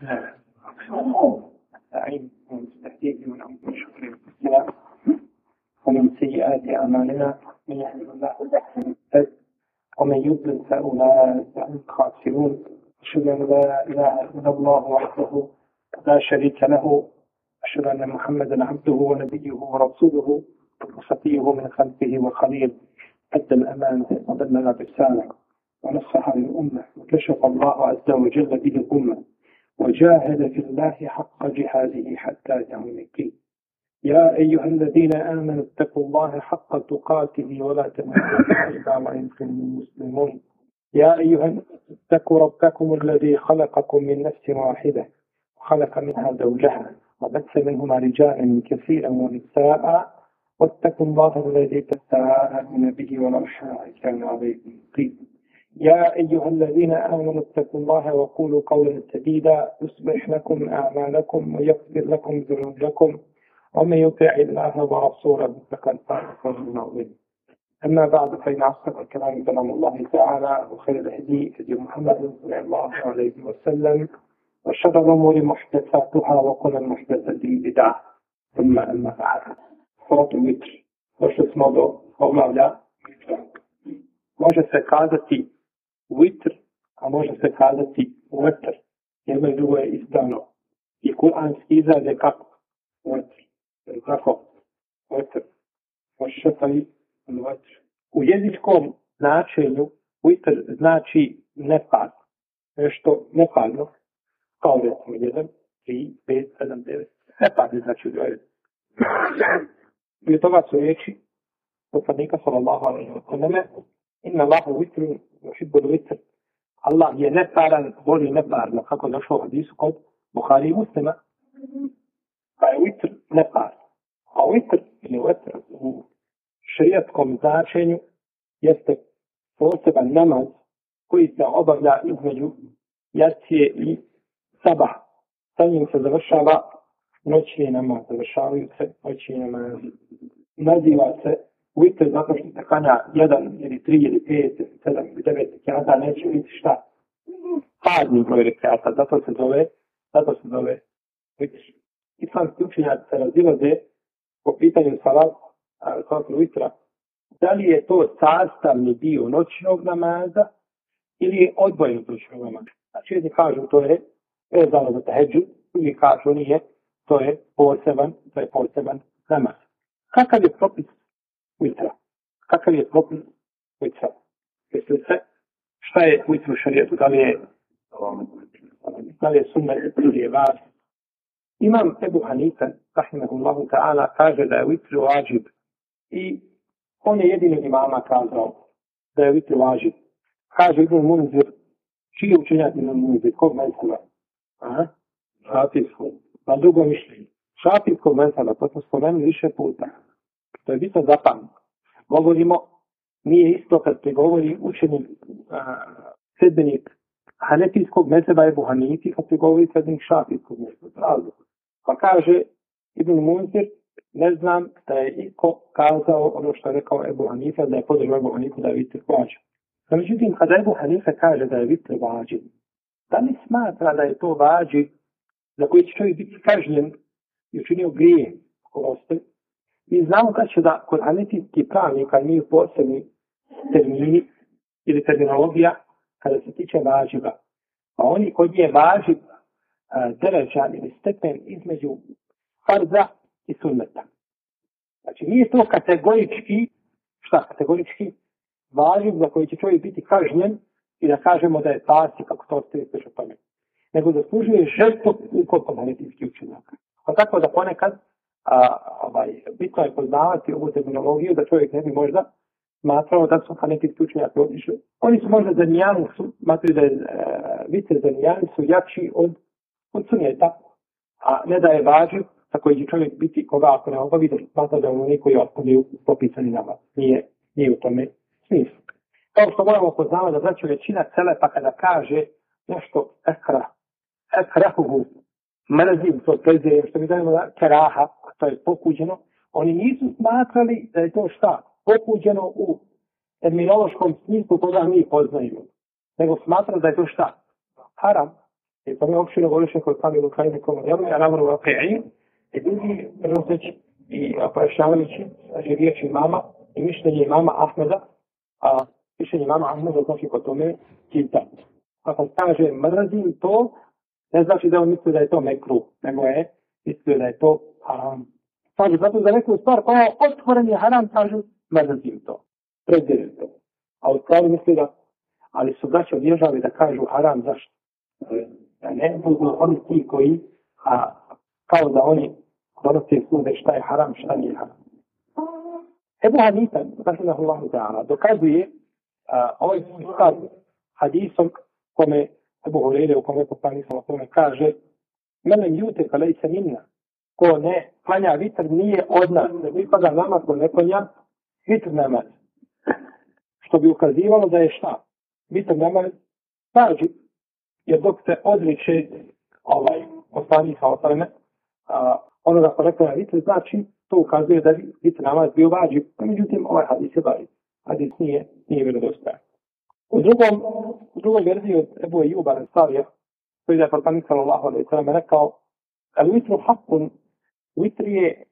ومن سيئات أعمالنا من يهده الله ومن يضلل فأولئك هم الخاسرون. أشهد أن لا إله إلا الله وحده لا شريك له، أشهد أن محمدا عبده ونبيه ورسوله وصفيه من خلقه وخليل، أدى الأمانة وبلغ الرسالة ونصح للأمة وكشف الله عز وجل به الأمة وجاهد في الله حق جهاده حتى أتاه اليقين. يا أيها الذين آمنوا اتقوا الله حق تقاته ولا تموتن إلا وأنتم مسلمون. يا أيها الناس اتقوا ربكم الذي خلقكم من نفس واحدة وخلق منها زوجها وبث منهما رجالا كثيرا ونساء واتقوا الله الذي تساءلون به والأرحام كان عليكم رقيبا. يا أيها الذين آمنوا اتقوا الله وقولوا قولا سديدا يصلح لكم أعمالكم ويغفر لكم ذنوبكم ومن يطع الله ورسوله فقد فاز فوزا عظيما. أما بعد فإن أصدق الكلام كلام الله تعالى وخير الهدي هدي محمد صلى الله عليه وسلم وشر الأمور محدثاتها وكل محدثة بدعة. ثم أما بعد. صلاة الوتر došli smo do poglavlja. Može se kazati vitr, a može se kazati vetr. Jedno i drugo je ispravno. I kuranski izraz je kako? Vetr. Kako? Vetr. Ošefaj vetr. U jezičkom značenju vitr znači nepad. Nešto nepadno. Kao recimo 1, 3, 5, 7, 9. Nepad je znači u dvoje. I toga su riječi poslanika sallallahu alejhi ve selleme: inna Allahu vitrun yuhibbul vitr. Allah je neparan, voli neparno, kako je došlo u hadisu kod Buhari i Muslima. Pa je vitr nepar. A vitr ili vetr u šerijatskom značenju jeste poseban namaz koji se obavlja između jacije i sabah. Sa njim se završava noćni namaz, završavaju se noćni namaz. Naziva se vitr zato što se klanja 1 ili 3 ili 5 ili 7 ili 9 rekiata, neće biti šta? Parni broj rekiata, zato se zove vitr. Islamski učenjaci se razilaze po pitanju salatu vitra, da li je to sastavni dio noćnog namaza ili je odvojen od noćnog namaza. Znači jedni kažu to je vezano za tehedžud, drugi kažu nije, to je poseban namaz. Kakav je propis vitra? Misli se, šta je vitr u šarijetu? Da li je sunnet ili je važno? Imam Ebu Hanife, rahimahullahu ta'ala, kaže da je vitr važib. I on je jedini imama kazao da je vitr važib. Kaže Ibn Munzir, čiji učenjak Ibn Munzir, kog menzela? Šafijskog. Na drugo mišljenje. Šafijskog menzela, to smo spomenuli više puta. To je bitno zapamtiti. Govorimo, nije isto kad prigovori učenik sedbenik hanefijskog mezheba Ebu Hanifi, kad prigovori sedbenik šafijskog mezheba. Pa kaže Ibn Munzir, ne znam da je iko kazao ono što je rekao Ebu Hanifa, da je podržao Ebu Hanifu da je vitr važib. Međutim, kada Ebu Hanifa kaže da je vitr važib, da li smatra da je to važib za koji će čovjek biti kažnjen i učinio grije ostaje? Mi znamo da će da kod hanefijskih pravnika imaju posebni termini ili terminologija kada se tiče važiba. A oni kod je važib deređan ili stepen između farza i sunneta. Znači nije to kategorički važib za koji će čovjek biti kažnjen i da kažemo da je pasti kako to ostaje sve što pamet. Nego zaslužuje žestok ukop hanefijskih učenjaka. Pa tako da ponekad bitno je poznavati ovu terminologiju da čovjek ne bi možda smatrao da su hanefijski učenjaci otišli. Oni su možda za nijansu, smatraju da je vitr za nijansu jači od sunneta, a ne da je važib sa koji će čovjek biti koga ako ne obavi da smatra da oni koji ostavljaju propisani namaz. Nije u tome smislu. Kao što moramo poznavati da znači većina celepa kada kaže nešto ekrahuhu, mrzim to teze, što mi zovemo keraha, to je pokuđeno, oni nisu smatrali da je to šta? Pokuđeno u terminološkom smislu koga mi poznajemo. Nego smatrali da je to šta? Haram. I to mi uopšte govoriše koji sami Lukajne komentarima, ja namru Vaqi'i, i drugi prenoseći i pojašnjavajući, znači riječi imama i mišljenje imama Ahmeda, a mišljenje imama Ahmeda znači kod tome kita. Ako kaže mrzim to, ne znači da on misli da je to mekruh, nego je mislio da je to haram. Kažu zato za neku stvar koja je otvoren je haram, kažu mrzim to, prezirem to. A u stvari misli da, ali su braći odježali da kažu haram, zašto? Da ne budu oni ti koji, kao da oni donose sude šta je haram, šta nije haram. Ebu Hanifa, rahimahullahu ta'ala, dokazuje ovaj stav hadisom kome Ebu Hureyre, u kome poslanik sallallahu alejhi ve sellem kaže mene ljute kalejse minna, ko ne klanja vitr nije od nas, ne pripada nama ko ne klanja vitr namaz. Što bi ukazivalo da je šta? Vitr namaz važi, jer dok se odriče poslanik sallallahu alejhi ve sellem onoga ko ne klanja vitr, znači to ukazuje da vitr namaz bio važi. Međutim, ovaj hadis je važi. Hadis nije vjerodostojan. U drugoj verziji od Ebu Ejuba Ansarija, koji je poslanik sallallahu alejhi ve sellem rekao, al vitru haqqun, vitr je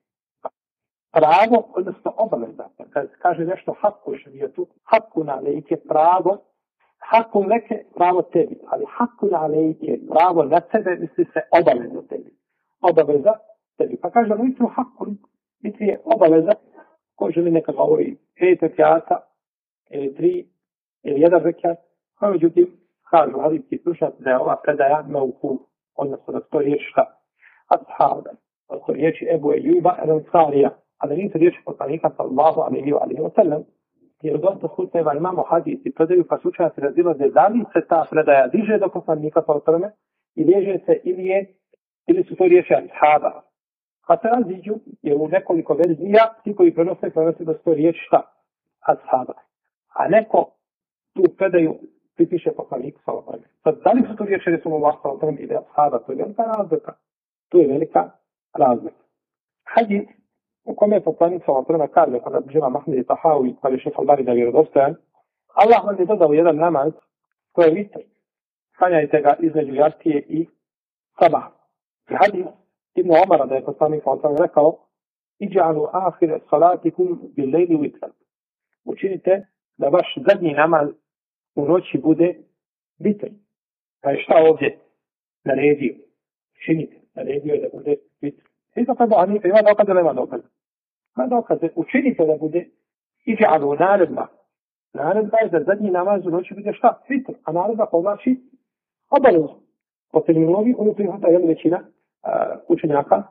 pravo, odnosno obaveza. Kad kaže nešto haqqu šarijetu, haqqun alejke pravo, haqqun leke pravo tebi, ali haqqun alejke pravo na tebe, misli se obaveza tebi. Obaveza tebi. Pa kaže al vitru haqqun, vitr je obaveza, ko želi neka govori 5 rekata ili 3 ili 1 rekat, a međutim, kažu hadijski slušati da je ova predaja mevku, odnosno da to riječi šta? Ashaba, da to riječi Ebu Ejuba Ansarija, a da nisu riječi poslanika sallallahu alejhi wa sallam, jer dosta slučajeva imamo hadijski predaju, pa slučajeva se razilaze da li se ta predaja diže do poslanika sallallahu alejhi wa sallam i liježe se ili su to riječi ashaba. Pa se raziđu, jer u nekoliko verzija, ti koji prenose da su to riječi šta? Ashaba. A neko tu predaju pripiše poslaniku sallallahu alejhi ve sellem. Sad, da li su to riječi Resulullah sallallahu alejhi ve sellem ili ashaba, to je velika razlika. Tu je velika razlika. Hadis u kome je poslanik sallallahu alejhi ve sellem kaže, kada Džema Mahmed i Tahawi, kada je šef Albani da je vjerodostojan, Allah vam je dodao jedan namaz, to je vitr. Klanjajte ga između jacije i sabah. I hadis Ibn Omara da je poslanik sallallahu alejhi ve sellem rekao, iđa'alu ahire salatikum bil lejli vitran. Učinite da vaš zadnji namaz u noći bude vitr. Pa je šta ovdje naredio? Učinite, naredio je da bude vitr. I to kada Hanife ima dokaze, nema dokaze. Ima dokaze, učinite da bude iđa'alu naredba. Naredba je da zadnji namaz u noći bude šta? Vitr. A naredba povlači obavezu. Po terminologiji onu prihvata jedna većina učenjaka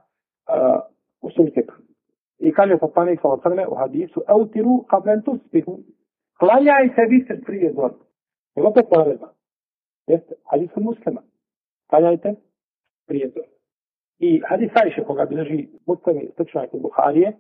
u sunnetu. I kaže poslanik sallallahu alejhi ve sellem u hadisu autiru qabla an tusbihu. Klanjajte vitr prije zora. I opet naredba. Jeste, hadis od Muslima. Klanjajte prije zora. I hadis Ajše koga bilježi Muslimi sličnjak iz Buharije,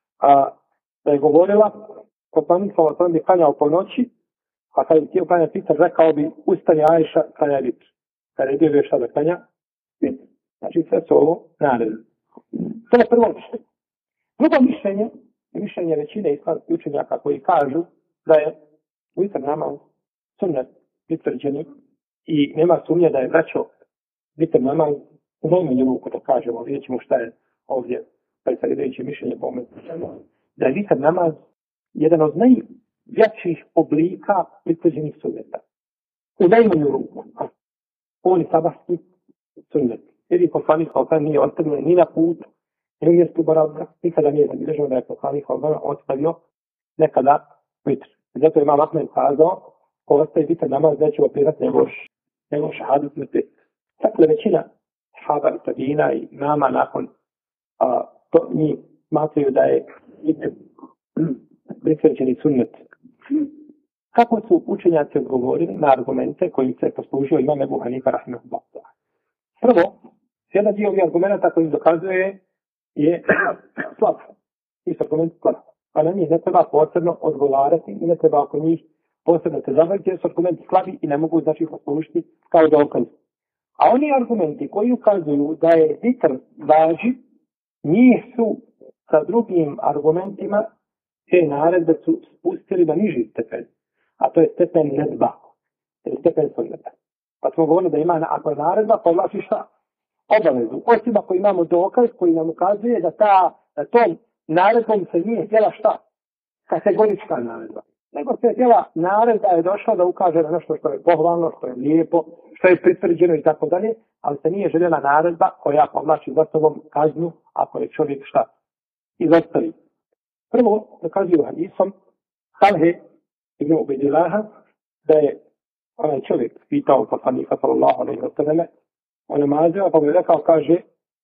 da je govorila, poslanik sallallahu alejhi ve sellem bi klanjao po noći, a kada bi htio klanjati vitr, rekao bi ustani Ajša, klanjaj vitr. Kada je bio šta da klanja vitr. Znači sve su ovo naredbe. To je prvo mišljenje. Drugo mišljenje je mišljenje većine islamskih učenjaka koji kažu da je vitr namaz sunnet vitvrđeni i nema sumnje da je vraćao vitr namaz u najmanju ruku, da kažemo, vidjet ćemo šta je ovdje predstavljajuće mišljenje pomoći. Da je vitr namaz jedan od najjačih oblika vitvrđenih sunneta. U najmanju ruku. On je sabahski sunnet. Jer je poslanik sallallahu nije ostavio ni na putu, ni u mjestu boravka, nikada nije zabilježeno da je poslanik sallallahu ostavio nekada vitr. Zato je imam Ahmed kazao, ko ostaje vitr namaz neće opirati nego šahadut na pet. Dakle, većina sahaba i tabina i nama nakon to mi smatraju da je pritvrđeni sunnet. Kako su učenjaci odgovorili na argumente koji se poslužio imam Ebu Hanifa rahimahullah? Prvo, jedan dio ovih argumenta koji dokazuje je slab. I su argumenti slab. A na njih ne treba posebno odgovarati i ne treba oko njih posebno se zavrti, jer su argumenti slabi i ne mogu znači poslužiti kao dokaz. A oni argumenti koji ukazuju da je vitr važi, njih su sa drugim argumentima te naredbe su spustili na niži stepen. A to je stepen nedba. To je stepen sunneta. Pa smo govorili da ima, ako je naredba, povlači šta? Obavezu. Osim ako imamo dokaz koji nam ukazuje da tom naredbom se nije htjela šta? Kategorička naredba. Nego se htjela naredba je došla da ukaže na nešto što je pohvalno, što je lijepo, što je pritvrđeno i tako dalje, ali se nije željela naredba koja povlači za sobom kaznu ako je čovjek šta? Izostavi. Prvo, dokazuje hadisom Talhe ibn Ubejdillaha da je onaj čovjek pitao poslanika sallallahu alejhi ve selleme o namazima, pa mu je rekao, kaže,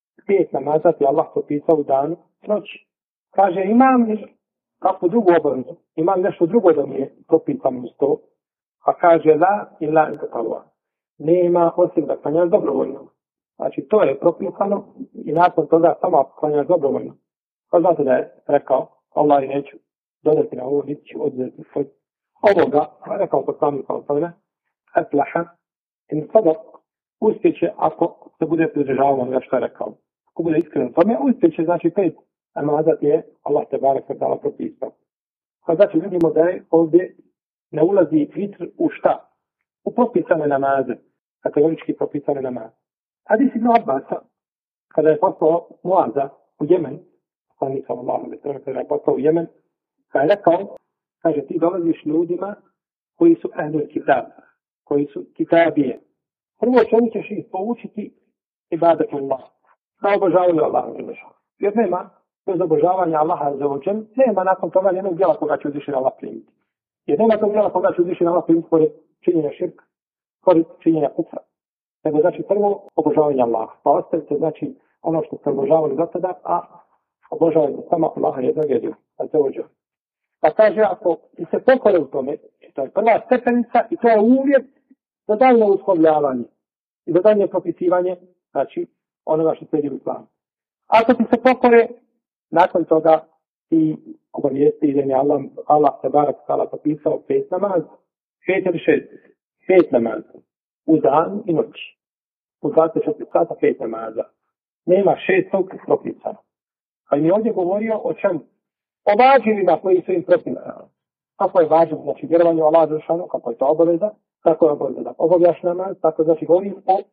5 namaza ti Allah propisao u danu noći. Kaže, imam li kakvu drugu obavezu? Imam nešto drugo da mi je propisano uz to? A kaže, la illa intatavua. Nema osim da klanjaš dobrovoljno. Znači, to je propisano i nakon toga samo klanjaš dobrovoljno. Pa znate da je rekao, Allah i neću dodati na ovo, niti ću oduzeti od ovoga. Rekao poslanik sallallahu alejhi ve selleme, aflaha in sadaq, uspjeće ako se bude pridržavao onoga što je rekao. Ako bude iskren tome, uspjeće, znači 5 namaza je Allah te barek ve taala propisao. Pa znači vidimo da je ovdje ne ulazi vitr u šta? U propisane namaze, kategorički propisane namaze. Hadis ibn Abbasa, kada je poslao Muaza u Jemen, poslanik sallallahu alejhi ve sellem kada je poslao u Jemen, kada je rekao, kaže, ti dolaziš ljudima koji su ahlul kitab, koji su kitabije. Prvo čemu ćeš ih poučiti ibadatullah, da obožavaju Allaha. Jer nema, bez obožavanja Allaha za ođem, nema nakon toga jednog djela koga će uzvišen Allah primiti. Jer nema tog djela koga će uzvišen Allah primiti pored činjenja širka, pored činjenja kufra. Nego znači prvo obožavanje Allaha. Pa ostavite znači ono što ste obožavali do tada, a obožavajte samo Allaha jednog jedina, za ođem. Pa kaže, ako se pokore u tome, to je prva stepenica i to je uvjet za daljnje uslovljavanje i za daljnje propisivanje, znači, onoga što slijedi u islamu. Ako ti se pokore, nakon toga ti obavijesti da je Allah te barak tala propisao 5 namaza, 5 ili 6, 5 namaza, u dan i noći. U 24 sata 5 namaza. Nema 6 propisano. Pa mi ovdje govorio o čemu? O vađivima koji su im propisani. Kako je vađiv, znači vjerovanje u Allah Đelešanu, kako je to obaveza, kako je obaveza da obavljaš namaz, tako znači govorim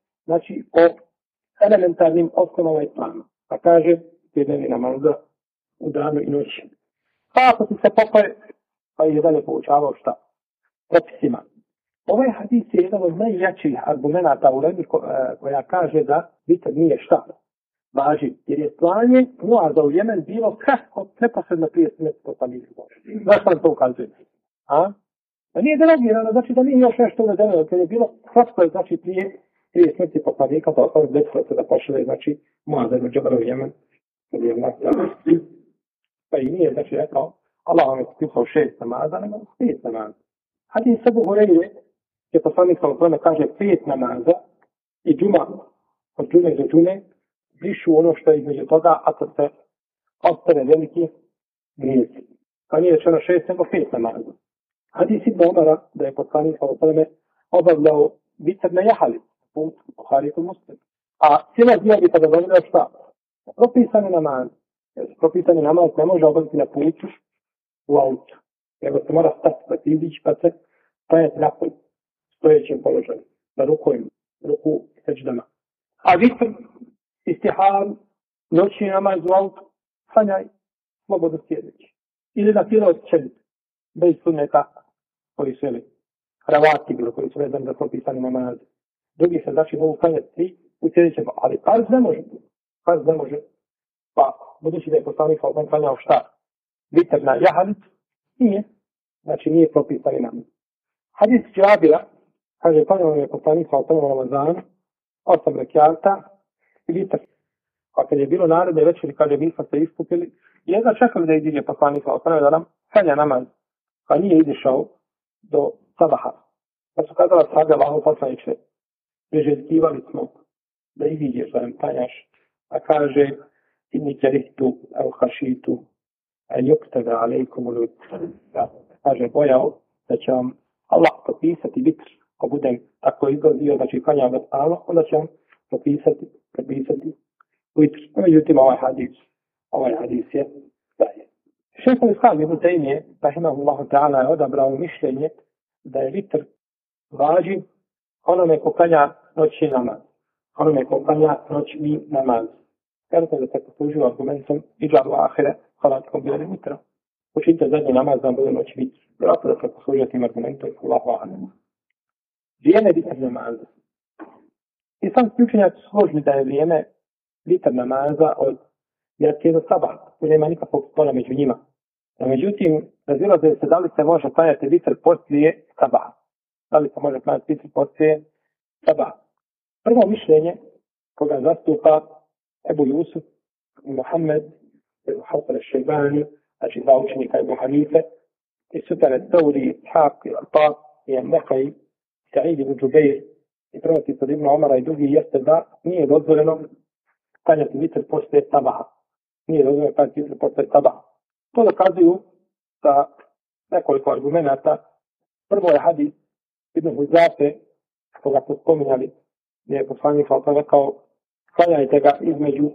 o elementarnim osnovama islama. Pa kaže, jedini namaza u danu i noći. Pa ako ti se pokore, pa je dalje poučavao šta? Propisima. Ovaj hadis je jedan od najjačih argumenata u Lebi koja kaže da vitr nije šta? Važiv. Jer je slanje Muaza u Jemen bilo kratko, neposredno prije smrti poslanika. Zašto nam to ukazuje? A nije derogirano, znači da nije još nešto uvedeno, jer je bilo kratko, znači prije smrti poslanika, to je desilo se da pošle, znači, Muaza ibn Džabala u Jemen. Pa i nije, znači, rekao, Allah vam je pisao 6 namaza, nego 5 namaza. Hadis Ebu Hureyre, je poslanik sallallahu alejhi ve sellem kaže 5 namaza i džuma, od džume do džume, brišu ono što je između toga, ako se ostane veliki grijesi. Pa nije rečeno 6, nego 5 namaza. Hadis Ibn Omara, da je poslanik sallallahu alejhi ve sellem obavljao vitr na jahali, put Buhari i Muslim. A cijela dio bi tada dobila šta? Propisani namaz. Jer propisani namaz ne može obaviti na putu u autu. Nego se mora stati, pa se izići, pa se stajati napoj, stojećem položaju, na ruku seđdama. A vitr, istihar, noćni namaz u autu, sanjaj, slobodno sjedeći. Ili na filo odčeliti, bez sunneta koji su ravati bilo, koji su vezani za propisani namaz. Drugi se znači mogu sanjati u sjedećem, ali farz ne može. Farz ne može. Pa, budući da je poslanik sallallahu sanjao šta? Vitr na jahalic, nije. Znači nije propisani namaz. Hadis Džabira, kaže, sanjao je poslanik sallallahu u Ramazanu, 8 rekiata i vitr. A kad je bilo naredne večeri, kaže, mi smo se iskupili, jedva čekali da iziđe poslanik sallallahu da nam sanja namaz. Pa nije izišao do sabaha. Pa su kazala sahabe Allahov poslaniče, priželjkivali smo da iziđeš da nam sanjaš. A kaže, inni kerihtu au hašitu a yuktaba alejkum ul kaže, bojao da će vam Allah propisati vitr, ko budem tako izgledio, znači klanjam ga stalno, onda će vam propisati vitr. Međutim, ovaj hadis je dalje. Šejh Islam ibn Tejmije, rahimahullahu ta'ala, je odabrao mišljenje da je vitr važiv onome ko klanja noćni namaz. Onome ko klanja noćni namaz. Kažete da se poslužio argumentom iđabu ahire, halatikom bilo mitra. Učite zadnji namaz da bude noć vitr. Vjerojatno da se poslužio tim argumentom, Allahu a'lam. Vrijeme vitr namaza. Islamski učenjaci su složni da je vrijeme vitr namaza od jacije do sabah. Tu nema nikakvog spora među njima. No, međutim, razilaze se da li se može klanjati vitr poslije sabaha. Da li se može klanjati vitr poslije sabaha. Prvo mišljenje koga zastupa Ebu Jusuf i Muhammed, Ebu Hasan al-Šejbani, znači dva učenika Ebu Hanife, i Sufjan al-Thawri, Ishaq i Ata, i An-Nakhai, Sa'id ibn Džubeir, i prenosi od Ibn Omara i drugi, jeste da nije dozvoljeno klanjati vitr poslije sabaha. Nije dozvoljeno klanjati vitr poslije sabaha. To dokazuju sa nekoliko argumenata. Prvo je hadis Ibn Huzafe, koga smo spominjali, gdje je poslanik rekao, klanjajte ga između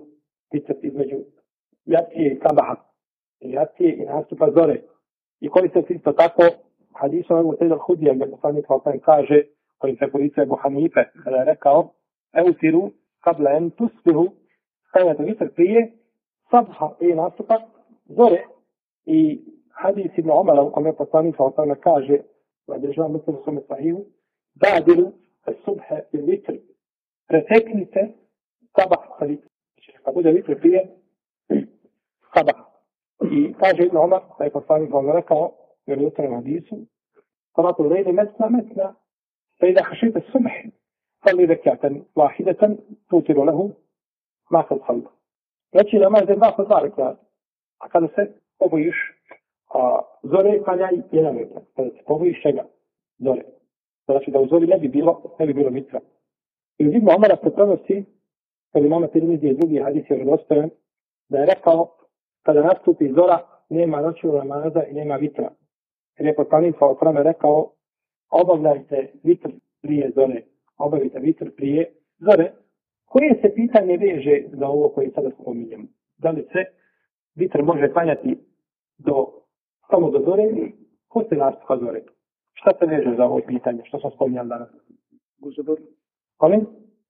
jacije i sabaha. Jacije i nastupa zore. I koriste se isto tako hadisom Ebu Sejda al-Hudija, gdje poslanik kaže, kojim se koristuje Ebu Hanife, kada je rekao, eutiru kabla en tusbihu, klanjajte vitr prije sabaha i nastupa zore. I hadis Ibn Omara, u kome poslanik kaže, održava mislim u svome sahihu, badiru subhe i vitr. Preteknite sabah sa vitr. Znači, kad bude vitr prije sabah. I kaže Ibn Omar, da je poslanik rekao, jer je u tom hadisu, salatu lejli mesna, fa ida hašite subh, salli rekatan vahidatan, tutiru lehu, makad sallu. Znači, namaz je dva rekata. A kada se pobojiš zore, klanjaj jedan rekat. Kada se pobojiš čega? Zore. Znači, da u zori ne bi bilo vitra. I uz Ibn Omara se prenosi, kada imamo Tirmizije i drugi hadis je vjerodostojan, da je rekao, kada nastupi zora, nema noćnog namaza i nema vitra. Jer je poslanik rekao, obavljajte vitr prije zore. Obavite vitr prije zore. Koje se pitanje veže za ovo koje sada spominjemo? Da li se vitr može klanjati samo do zore ili poslije nastupa zore? Šta se veže za ovo pitanje? Što sam spominjal danas? Molim?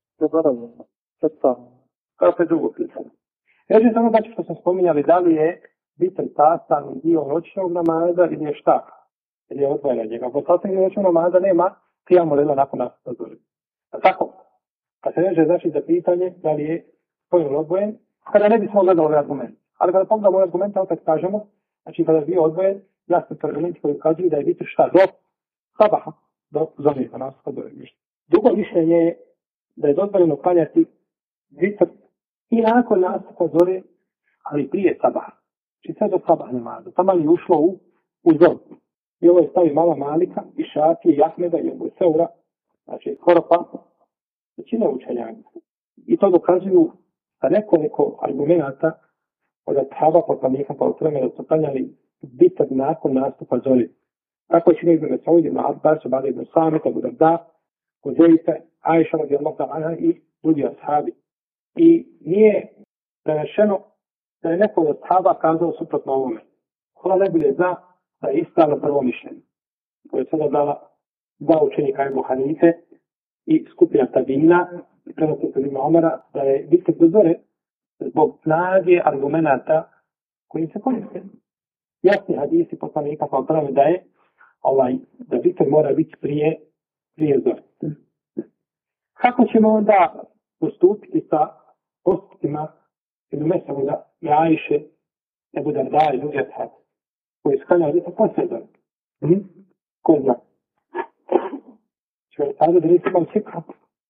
Kao se drugo pitanje. Reći samo znači što sam spominjali, da li je vitr sastavni dio noćnog namaza ili je šta? Ili je odvojeno njega. Po sastavni noćnog namaza nema kijamu lejla nakon nastupa zore. A tako? Kad se veže znači za pitanje da li je spojeno odvojen, kada ne bismo gledali ovaj argument. Ali kada pogledamo ovaj argument, opet kažemo, znači kada je bio odvojen, jasno to argumenti koji ukazuju da je vitr šta? Do sabaha, do zore, do nastupa zore. Drugo mišljenje je da je dozvoljeno klanjati vitr i nakon nastupa zore, ali prije sabaha. Znači sve do sabaha namaza. Tamo je ušlo u zoru. I ovo je stavi mala Malika, i Šafije, i Ahmeda, i Ebu Seura, znači skoro pa većina učenjaka. I to dokazuju sa nekoliko argumenata od ashaba poslanika pa utreme da su klanjali vitr nakon nastupa zore. Tako je činio Ibn Mes'ud, Ibn Abbas, Ubada ibn Samit, Abu Darda, Huzeyfe, Ajša radijallahu anha i drugi ashabi. I nije prenešeno da je neko od ashaba kazao suprotno ovome. Ona najbolje zna da je ispravno prvo mišljenje. Koje je sada dala dva učenika Ebu Hanife i skupina tabina i prenosi kod Ibn Omara da je vitr do zore zbog snage argumenata koji se koriste. Jasni hadisi poslanika kao pravo da je da vitr mora biti prije zore. Kako ćemo onda postupiti sa postupima ili Mes'uda i Ajše, Ebu Darda i drugi ashabi koji sklanjaju vitr poslije zore? Ko zna? Čovjek tada da nisi imao cikra.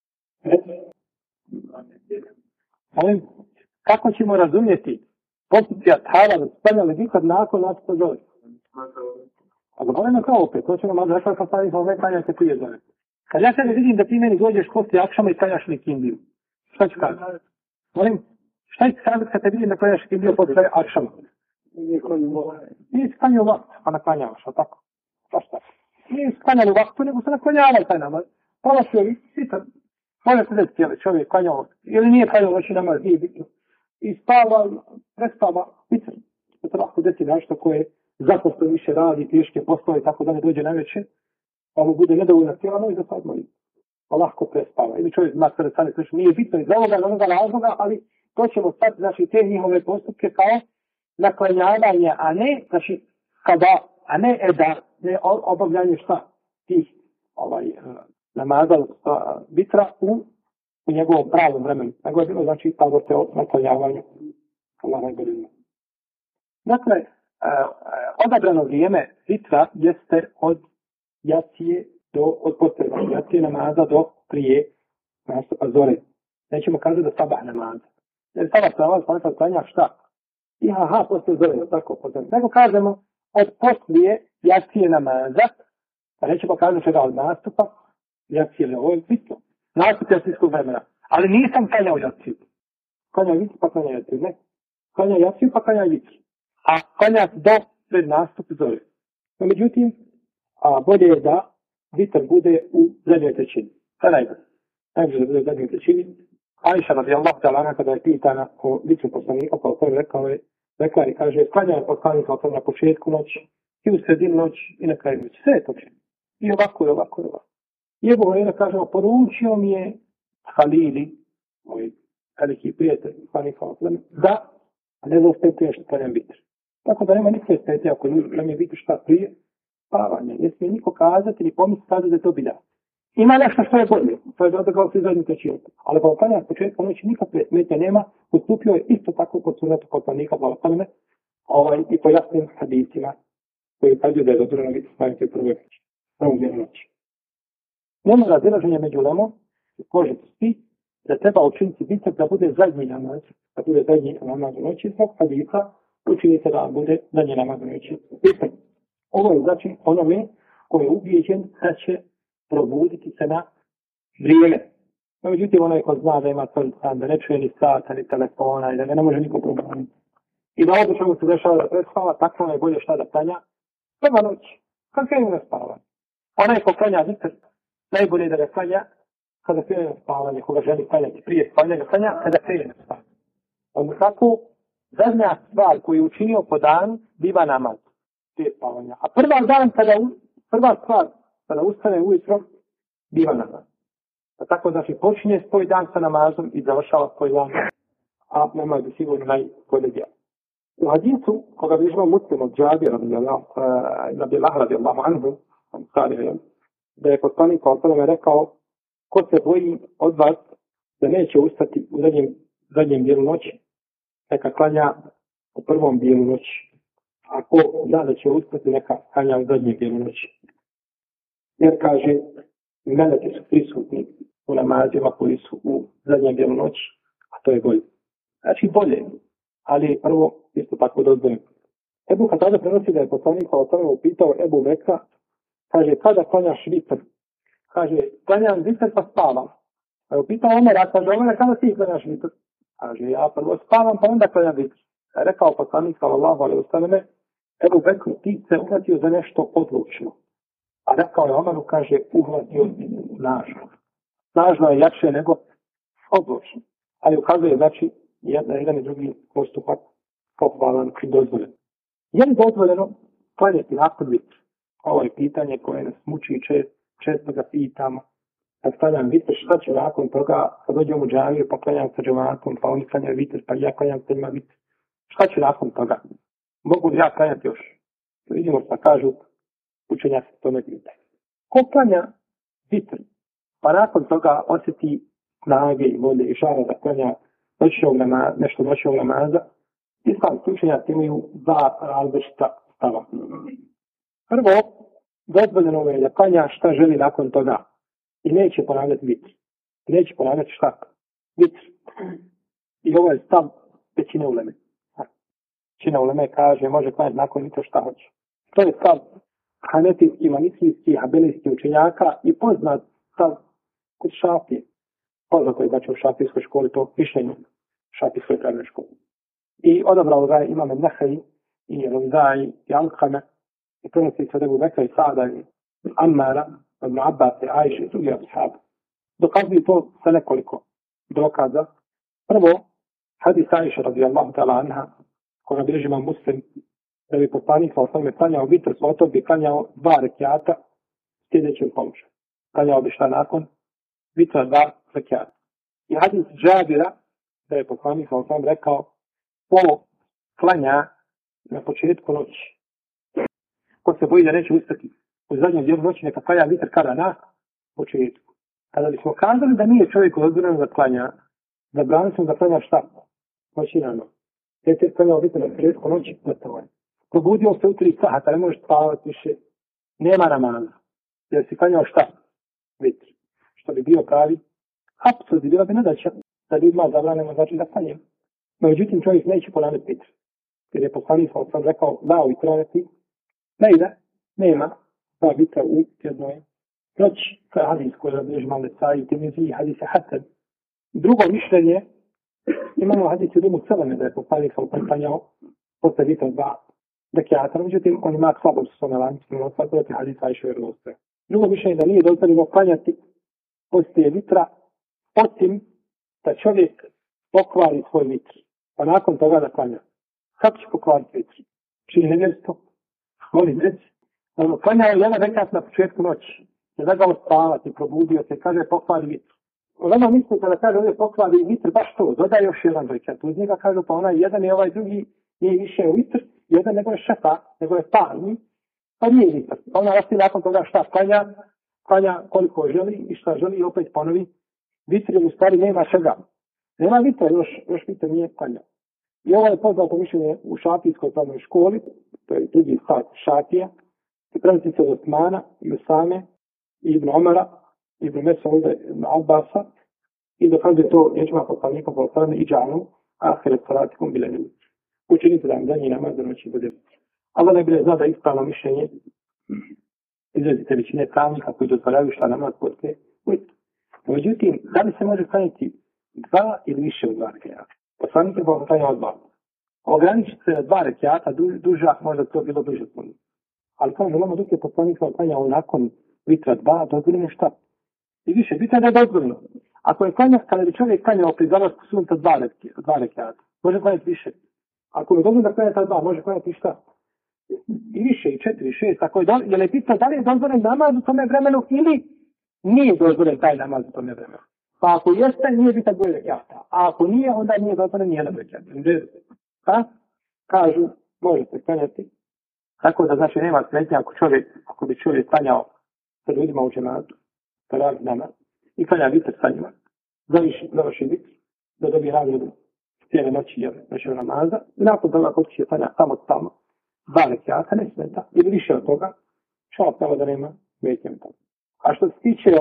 Kako ćemo razumjeti postupci ashaba da sklanjali vitr nakon nastupa zore? A govorimo kao opet, to će nam malo rekao kad stavim ove klanjate prije zore. Kad ja sada vidim da ti meni dođeš poslije akšama i klanjaš nekindiju, šta ću kazati? Molim, šta ću kazati kad te vidim da klanjaš nekindiju poslije akšama? Nije sklanjao vakt, pa naklanjavaš, a tako? Šta? Nije sklanjalo vaktu, nego se naklanjavao taj namaz. Polašio vitr, može se desiti, jel čovjek klanjao, ili nije klanjao noći namaz, nije bitno. I prespava vitr. To se lahko desi nešto koje zaposle više radi, teške poslove i tako da ne dođe na večer, pa mu bude nedovoljna cijela noć da se odmori. lahko prespava. Ili čovjek zna sve stane, znači nije bitno iz ovoga razloga, ali to ćemo sad, znači, te njihove postupke kao naklanjavanje, a ne, znači, kada, a ne eda, ne obavljanje šta tih namaza vitra u njegovom pravom vremenu. Nego je bilo, znači, tada se naklanjavanje. Allah najbolje zna. Dakle, odabrano vrijeme vitra jeste od jacije od potreba jacije namaza do prije nastupa zore. Nećemo kazati da sabah namaza. Jer sabah namaz ponekad klanja šta? Poslije zore, tako potem. Nego kažemo od poslije jacije namaza, pa nećemo kazati da od nastupa jacije, ovo je bitno. Nastup jacijskog vremena. Ali nisam klanjao jaciju. Klanja vitru pa klanja jaciju, ne. Klanja jaciju pa klanja vitru. A klanja do pred nastup zore. No, međutim, bolje je da vitr bude u zadnjoj trećini. To najbolje. Najbolje da bude u zadnjoj trećini. Ajša radijallahu ta'ala anha kada je pitana o vitru poslanika, pa o tome rekla i kaže, klanja poslanika o tome na početku noći, i u sredinu noći, i na kraju noći. Sve je to čini. I ovako. I Ebu Hurajra kažemo, poručio mi je Halili, moj veliki prijatelj, poslanika o tome, da ne zaustetuješ što klanjam vitr. Tako da nema nikakve stete ako ljudi klanjaju vitr šta prije, spavanje. Ne smije niko kazati ni pomisliti da je to bidah. Ima nešto što je bolje, to je dobro kao svi zadnji trećinu. Ali kao klanja početka noći nikakve smetnje nema, postupio je isto tako kod sunnetu poslanika blagoslовne, i po jasnim hadisima koji kažu da je dobro na vitr staviti u prvom dijelu noći. Nema razilaženja među ulemom, možete svi, da treba učiniti vitr da bude zadnji namaz, da bude zadnji namaz u noći, zbog hadisa učinite da bude zadnji namaz u noći. Ovo je znači onome koji je ubijeđen da će probuditi se na vrijeme. No, međutim, onaj ko zna da ima to da ne čuje ni sata, ni telefona i da ne može niko probuditi. I da ovo čemu se dešava da prespava, tako je bolje šta da klanja prva noć. Kad krenu na spavanje. Onaj ko klanja vitr, najbolje da ga klanja kada krene na spavanje, koga želi klanjati prije spavanja, ga klanja kada krene na spavanje. Onda tako, zadnja stvar koju je učinio po danu biva namaz. Spavanja. A prva stvar kada ustane ujutro biva namaz. A tako znači počinje svoj dan sa namazom i završava svoj dan, a namaz je sigurno najbolje djelo. U hadisu koga bližimo Muslim od Džabira radijallahu anhu, da je poslanik sallallahu rekao, ko se boji od vas da neće ustati u zadnjem dijelu noći, neka klanja u prvom dijelu noći. Ako zna da će ustati, neka klanja u zadnjem dijelu noći. Jer kaže, meleki su prisutni u namazima koji su u zadnjem dijelu noći, a to je bolje. Znači bolje, ali prvo isto tako dozvoljeno. Ebu Katada prenosi da je poslanik o tome upitao Ebu Bekra, kaže, kada klanjaš vitr? Kaže, klanjam vitr pa spavam. Pa je upitao Omera, kaže, Omera, kada ti klanjaš vitr? Kaže, ja prvo spavam pa onda klanjam vitr. Je rekao poslanik sallallahu alejhi ve selleme, Ebu Bekru, ti se uhvatio za nešto odlučno. A rekao je Omeru, kaže, uhvatio snažno. Snažno je jače nego odlučno. Ali ukazuje, znači, jedan i drugi postupak pohvalan i dozvoljen. Je li dozvoljeno klanjati nakon vitra? Ovo je pitanje koje nas muči i često ga pitamo. Kad klanjam vitr, šta će nakon toga, kad dođem u džamiju, pa klanjam sa džematom, pa oni klanjaju vitr, pa ja klanjam sa njima vitr. Šta će nakon toga? Mogu li ja klanjati još? Vidimo šta kažu učenjaci tome pitanje. Ko klanja vitr, pa nakon toga osjeti snage i volje i žara da klanja nešto noćnog namaza, islamski učenjaci imaju dva različita stava. Prvo, dozvoljeno je da klanja šta želi nakon toga i neće ponavljati vitr. Neće ponavljati šta? Vitr. I ovo je stav većine uleme. Većina uleme kaže može klanjati nakon vitra šta hoće. To je stav hanefijski, malikijski, habelijski učenjaka i poznat stav kod Šafije. Poznato je znači u šafijskoj školi to mišljenje šafijskoj pravnoj školi. I odabrao ga je imam Nehaj i Ravzai i Alkame i prenosi se Ebu Bekra i Sada i Ammara, Ibn Abbas i Ajše i drugi ashab. Dokazuju to sa nekoliko dokaza. Prvo, hadis Ajše radijallahu ta'ala anha, koga bilježi imam Muslim, da bi poslanik sa osnovne klanjao vitr, potom bi klanjao 2 rekiata sljedećem položaju. Klanjao bi šta nakon vitra 2 rekiata. I hadis Džabira, da je poslanik sam rekao, ko klanja na početku noći. Ko se boji da neće ustati u zadnjem dijelu noći, neka klanja vitr kada na početku. Kada bismo kazali da nije čovjek dozvoljeno da klanja, zabranili smo da klanja šta? Noći na noć. Te je klanjao vitr na početku noći, gotovo je. Probudio se u 3 sata, ne možeš spavati više, nema namaza. Jer si klanjao šta? Vitr. Što bi bio pravi apsurd, bila bi nadaća da ljudima zabranimo, znači da klanjamo. Međutim, čovjek neće ponavljati vitr. Jer je poslanik sam rekao, da u troneti, ne ide, nema, da vitra u jednoj noći. To je hadis koji zabilježi Imam Nesai, Tirmizi, hadis je Hasan. Drugo mišljenje, imamo hadis u Umu Seleme, da je poslanik sam klanjao posle vitra 2 rekiata, međutim, on ima slabo su svome lanci, no sad je hadis Ajše vjerodostojno. Drugo mišljenje da nije dozvoljeno klanjati poslije vitra, osim da čovjek pokvari svoj vitr, pa nakon toga da klanja. Kako će pokvariti vitr? Čini nevjerstvo? Molim reći. Ono, klanjao jedan rekat na početku noći. Je zagao spavati, probudio se, kaže pokvari vitr. Ono mislim kada kaže ovdje pokvari vitr, baš to, dodaje još jedan rekat. Uz njega kažu pa onaj jedan je ovaj drugi, nije više u vitr, jedan nego je šefa, nego je parni, pa nije vitr. Ona rasti nakon toga šta klanja koliko želi i šta želi i opet ponovi. Vitr u stvari nema čega. Nema vitra, još vitr nije klanjao. I ovo je poznato mišljenje u šafijskoj pravnoj školi, to je drugi sat šafija, i prenosi se od Osmana i Usame, i Ibn Omara, i Ibn Mesauda, Ibn Abbasa, i dokazuje to riječima poslanika poslane i džanu, ahiret salatikum bile ljudi. Učinite da im danji namaz za noći bude. Allah ne bile zna da ispravno mišljenje izrazite većine pravnika koji dozvoljavaju šta namaz poslije. Međutim, da li se može klanjati 2 ili više od 2 rekiata? Poslanik je klanjao 2. Ograničiti se na 2 rekiata duža, možda to bilo duže puno. Ali kao želamo dok je poslanik klanjao nakon vitra 2, dozvoljeno šta? I više, vitra je dozvoljeno. Ako je klanjao, kada bi čovjek klanjao pri zalasku sunca 2 rekiata, može klanjati više. Ako je dozvoljeno da klanja ta 2, može klanjati šta? I više, i 4, i 6, ako je dozvoljeno, je li pitao da li je dozvoljen namaz u tome vremenu ili nije dozvoljen taj namaz u tome vremenu. Pa ako jeste, nije bitan broj rekiata. A ako nije, onda nije dozvoljen nijedan rekiat. Pa, kažu, možete klanjati. Tako da znači nema smetnje ako bi čovjek klanjao sa ljudima u džematu, to radi namaz, i klanja vitr sa njima, završi vitr, da dobije nagradu cijele noći noćnog namaza, i nakon toga kod će klanja samo 2 rekiata, ne smeta, ili više od toga, šao pravo da nema smetnje. A što se tiče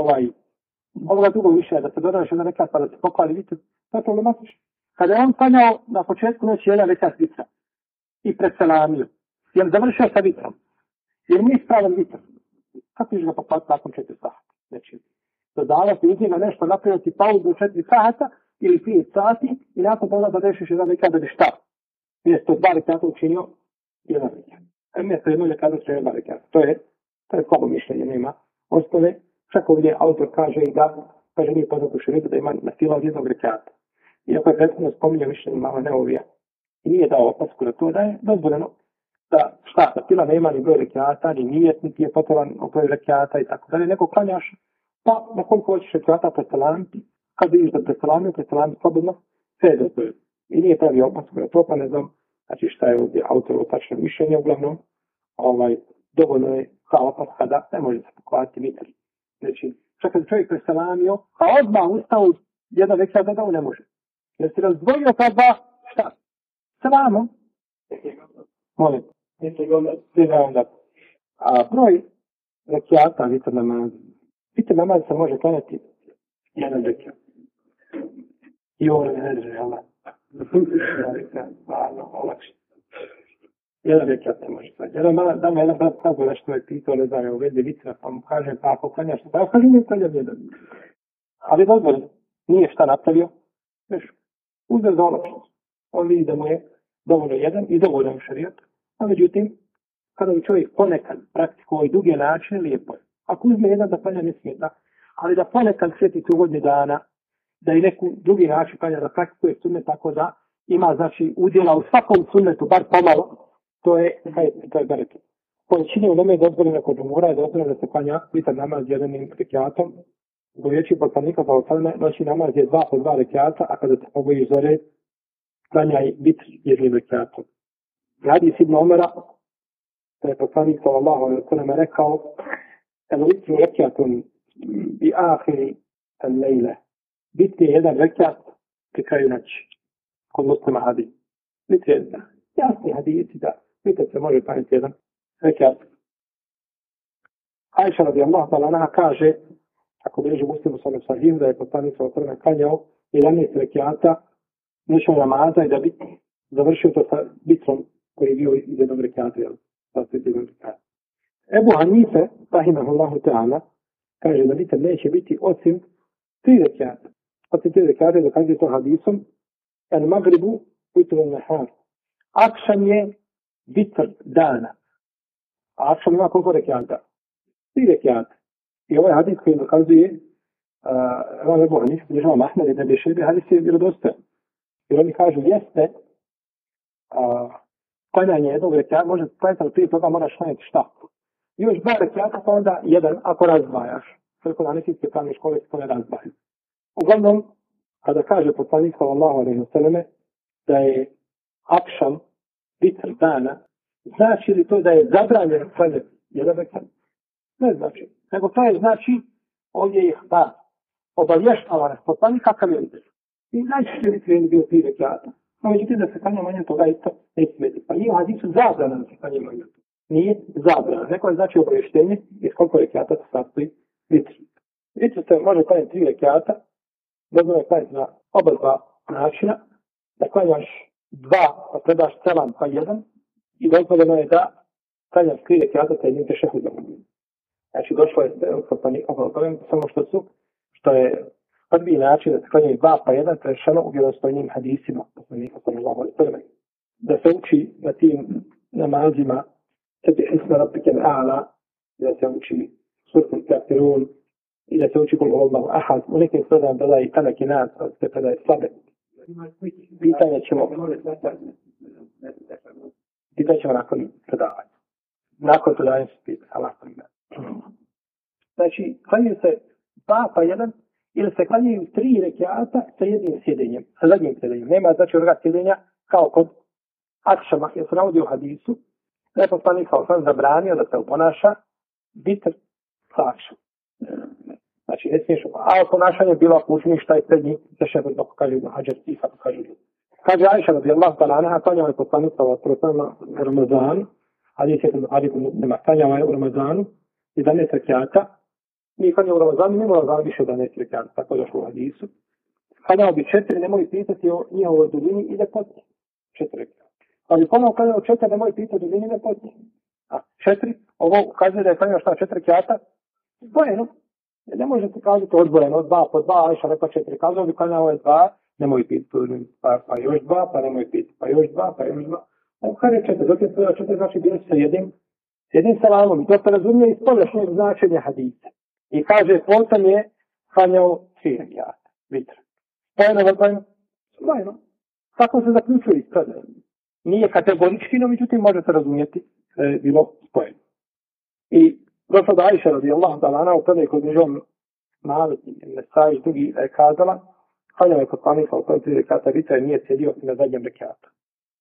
ovoga drugog mišljenja, da se doda još jedan rekat pa da se pokvari vitr, to je problematično. Kada je on klanjao na početku noći jedan rekat vitra i preselamio, je li završio sa vitrom? Jer mi ispravan vitr. Kako ćeš ga pokvariti nakon 4 sata? Znači, dodavati uz njega nešto, napraviti pauzu 4 sata ili 5 sati i nakon toga da rešiš jedan rekat da bi šta? Mjesto 2 rekata učinio jedan rekat. Mjesto jednog rekata učinio 2 rekata. To je slabo mišljenje, nema ostale. Čak ovdje autor kaže i da, kaže nije poznato u šerijetu da ima na fila od jednog rekata. Iako je prethodno spominjao mišljenje mama Neovija i nije dao opasku na to da je dozvoljeno da šta, da fila nema ni broj rekata, ni nijet, niti je potreban o broj rekata i tako dalje. Neko klanjaš, pa na koliko hoćeš rekata preselamiti, kad vidiš da preselamiti slobodno, sve je dozvoljeno. I nije pravi opasku na to, pa ne znam, znači šta je ovdje autor tačno mišljenje, uglavnom, dovoljno je ta opaska da ne može se pokvariti vitr. Znači, čak kad čovjek preselamio, a odmah ustao jedan rekat da ne može. Jer si razdvojio ta 2, šta? Selamom. Molim. Onda. A broj rekiata vitr namaz. Vitr namaz se može klanjati jedan rekiat. I ovo ne drže, Allah. Jedan rekiat se može klanjati. Da me jedan brat kazao nešto je pitao, ne znam, u vezi vitra, pa mu kaže, pa ako klanjaš, pa ja kažem, ne klanjam jedan. Ali dozvoljeno, nije šta napravio, već uzeo za olakšicu. On vidi da mu je dovoljno jedan i dovoljno u šarijetu. A međutim, kada bi čovjek ponekad praktikovao i duge načine, lijepo je. Ako uzme jedan da klanja ne smeta, ali da ponekad sjeti u godini dana, da i neku drugi način klanja da praktikuje sunnet tako da ima znači udjela u svakom sunnetu, bar pomalo, to je bereket. Po većini u nome je dozvoljeno kod umura, je dozvoljeno da se klanja vitr namaz jednim rekiatom zbog riječi poslanika noći namaz je 2 po 2 rekata, a kada te obojiš za red, klanjaj vitr jednim rekatom. Hadis Ibn Omara, da je poslanik sallallahu alejhi ve sellem rekao: "El vitru rekatun bi ahiri al-lejle." Vitr je jedan rekat pri kraju noći. Kod Muslima hadis. Vitr je jasni hadisi da vitr se može klanjati jedan rekat. Ajša radijallahu ta'ala anha kaže, ako bilježi Muslim u svome sahihu, da je poslanik sallallahu alejhi ve sellem klanjao 11 rekata noćnog namaza i da bi završio to sa vitrom koji je bio iz jednog rekata, Ebu Hanife, rahimahullahu ta'ala, kaže da vitr neće biti osim 3 rekata. Osim 3 rekata dokazuje to hadisom, el magribu vitru nahar. Akšam je vitr dana. A akšam ima koliko rekata? 3 rekata. I ovaj hadis koji dokazuje Ebu Hanife, država Mahmed, da bi šebi hadis je vjerodostojan. Jer oni kažu, jeste klanjanje jednog rekata, može klanjati, ali prije toga moraš klanjati šta? Još 2 rekata, pa onda jedan, ako razdvajaš. Preko nanesitske pravne škole se to ne razdvaju. Uglavnom, kada kaže poslanik sallallahu alejhi ve selleme da je akšam vitr dana, znači li to da je zabranjeno klanjati jedan rekat? Ne znači. Nego to je znači, ovdje je obavještava nas poslanik kakav je vitr. I najčešće vitr je bio 3 rekata. No, međutim, da se klanja manje toga isto ne smeti. Pa nije u hadisu zabrana da se klanja manje. Nije zabrana. Neko je znači obavještenje iz koliko rekata se sastoji vitr. Vitr se može klanjati 3 rekata, dozvoljeno je klanjati na oba 2 načina, da klanjaš 2, pa predaš selam pa 1, i dozvoljeno je da klanjaš 3 rekata sa jednim tešehudom. Znači, došlo je samo što je prvi način da se klanjaju 2 pa 1 prešano u vjerostojnim hadisima. Da se uči na tim namazima tebi isma rabbike al-a'la, da se uči suratul kafirun i da se uči kul huvallahu ahad. U nekim predajama dodaje i tanak i nas, ali se predaje slabe. Pitanje ćemo nakon predavanja. Nakon predavanja se pita. Znači, klanjaju se 2 pa 1 ili se klanjaju 3 rekata sa jednim sjedenjem, sa zadnjim sjedenjem. Nema znači onoga sjedenja kao kod akšama, jer se navodi u hadisu, da je poslanik sam zabranio da se oponaša vitr sa akšom. Znači, ne smiješ, a ponašanje je bilo ako učiniš taj prednji, tešehud, dok kaže Ibn Hajar, i kako kaže ljudi. Kaže Ajša radijallahu ta'ala anha, klanjao je poslanik u Ramazanu, hadis je nema, klanjao je u Ramazanu 11 rekata. Mi klanjao u Ramazanu, nema Ramazanu više od 11 rekata, tako je došlo u hadisu. Klanjao bi 4, nemoj pitati o njihovoj duljini i lepoti. 4 rekata. Ali ponovno klanjao 4, nemoj pitati o duljini i lepoti. A 4, ovo ukazuje da je klanjao šta 4 rekata, spojeno. Ne možete kazati odvojeno, 2 po 2, Ajša rekla 4, kazao bi klanjao je 2, nemoj pitati pa još 2, pa nemoj pitati, pa još 2, pa još 2. On kaže 4, dok je 4, znači bili sa jednim salamom. I to se razumije iz pogrešnog značenja hadisa. I kaže, potom je klanjao 3 rekata, vitr. Spojeno. Tako se zaključuje iz predaje. Nije kategorički, no međutim može se razumijeti da je bilo spojeno. I došlo da Ajša radijallahu ta'ala anha u predaji kod državom Malik i Nesai i drugi kazala, klanjao je poslanik u 3 rekata vitra i nije sjedio na zadnjem rekatu.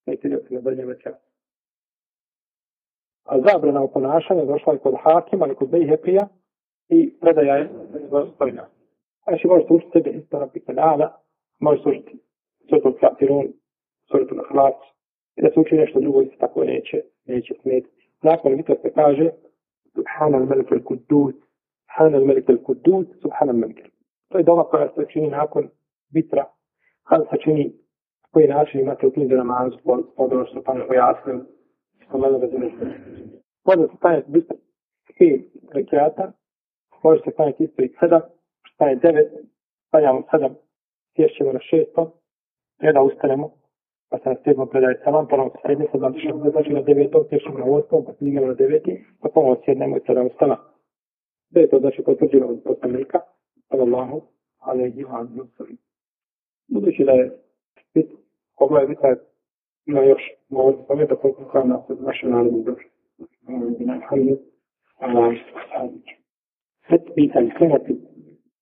A zabrana u ponašanju došla je kod Hakima i kod Bejhekija i predaja je spojena. Znači možete učiti sebe isma rabbike al-a'la, možete učiti suratul kafirun, suratul Ihlas, i da se uči nešto drugo isto tako neće smetiti. Nakon vitra se kaže Subhana al-Malik al-Quddus, Subhana al-Malik al-Quddus, Subhana al-Malik. To je dova koja se čini nakon vitra, kada se čini koji način imate u knjizi namazu, podano što pa ne pojasnim, spomenuo da zanimljivo. Može se stanjati vitra 5 rekata, može se stanjati isto i 7, stanje 9, stanjamo 7, sješćemo na 6, preda ustanemo, pa se na 7 predaje salam, ponovno se sjedne, znači na 9, sješćemo na 8, pa se digamo na 9, pa ponovno sjednemo i sada ustana. Sve je to znači potvrđeno od poslanika, sallallahu alejhi ve sellem. Budući da je ovo je vitra, ima još, možete spomenuti koliko sam nas od naše narodne duše. Sve pitanje krenuti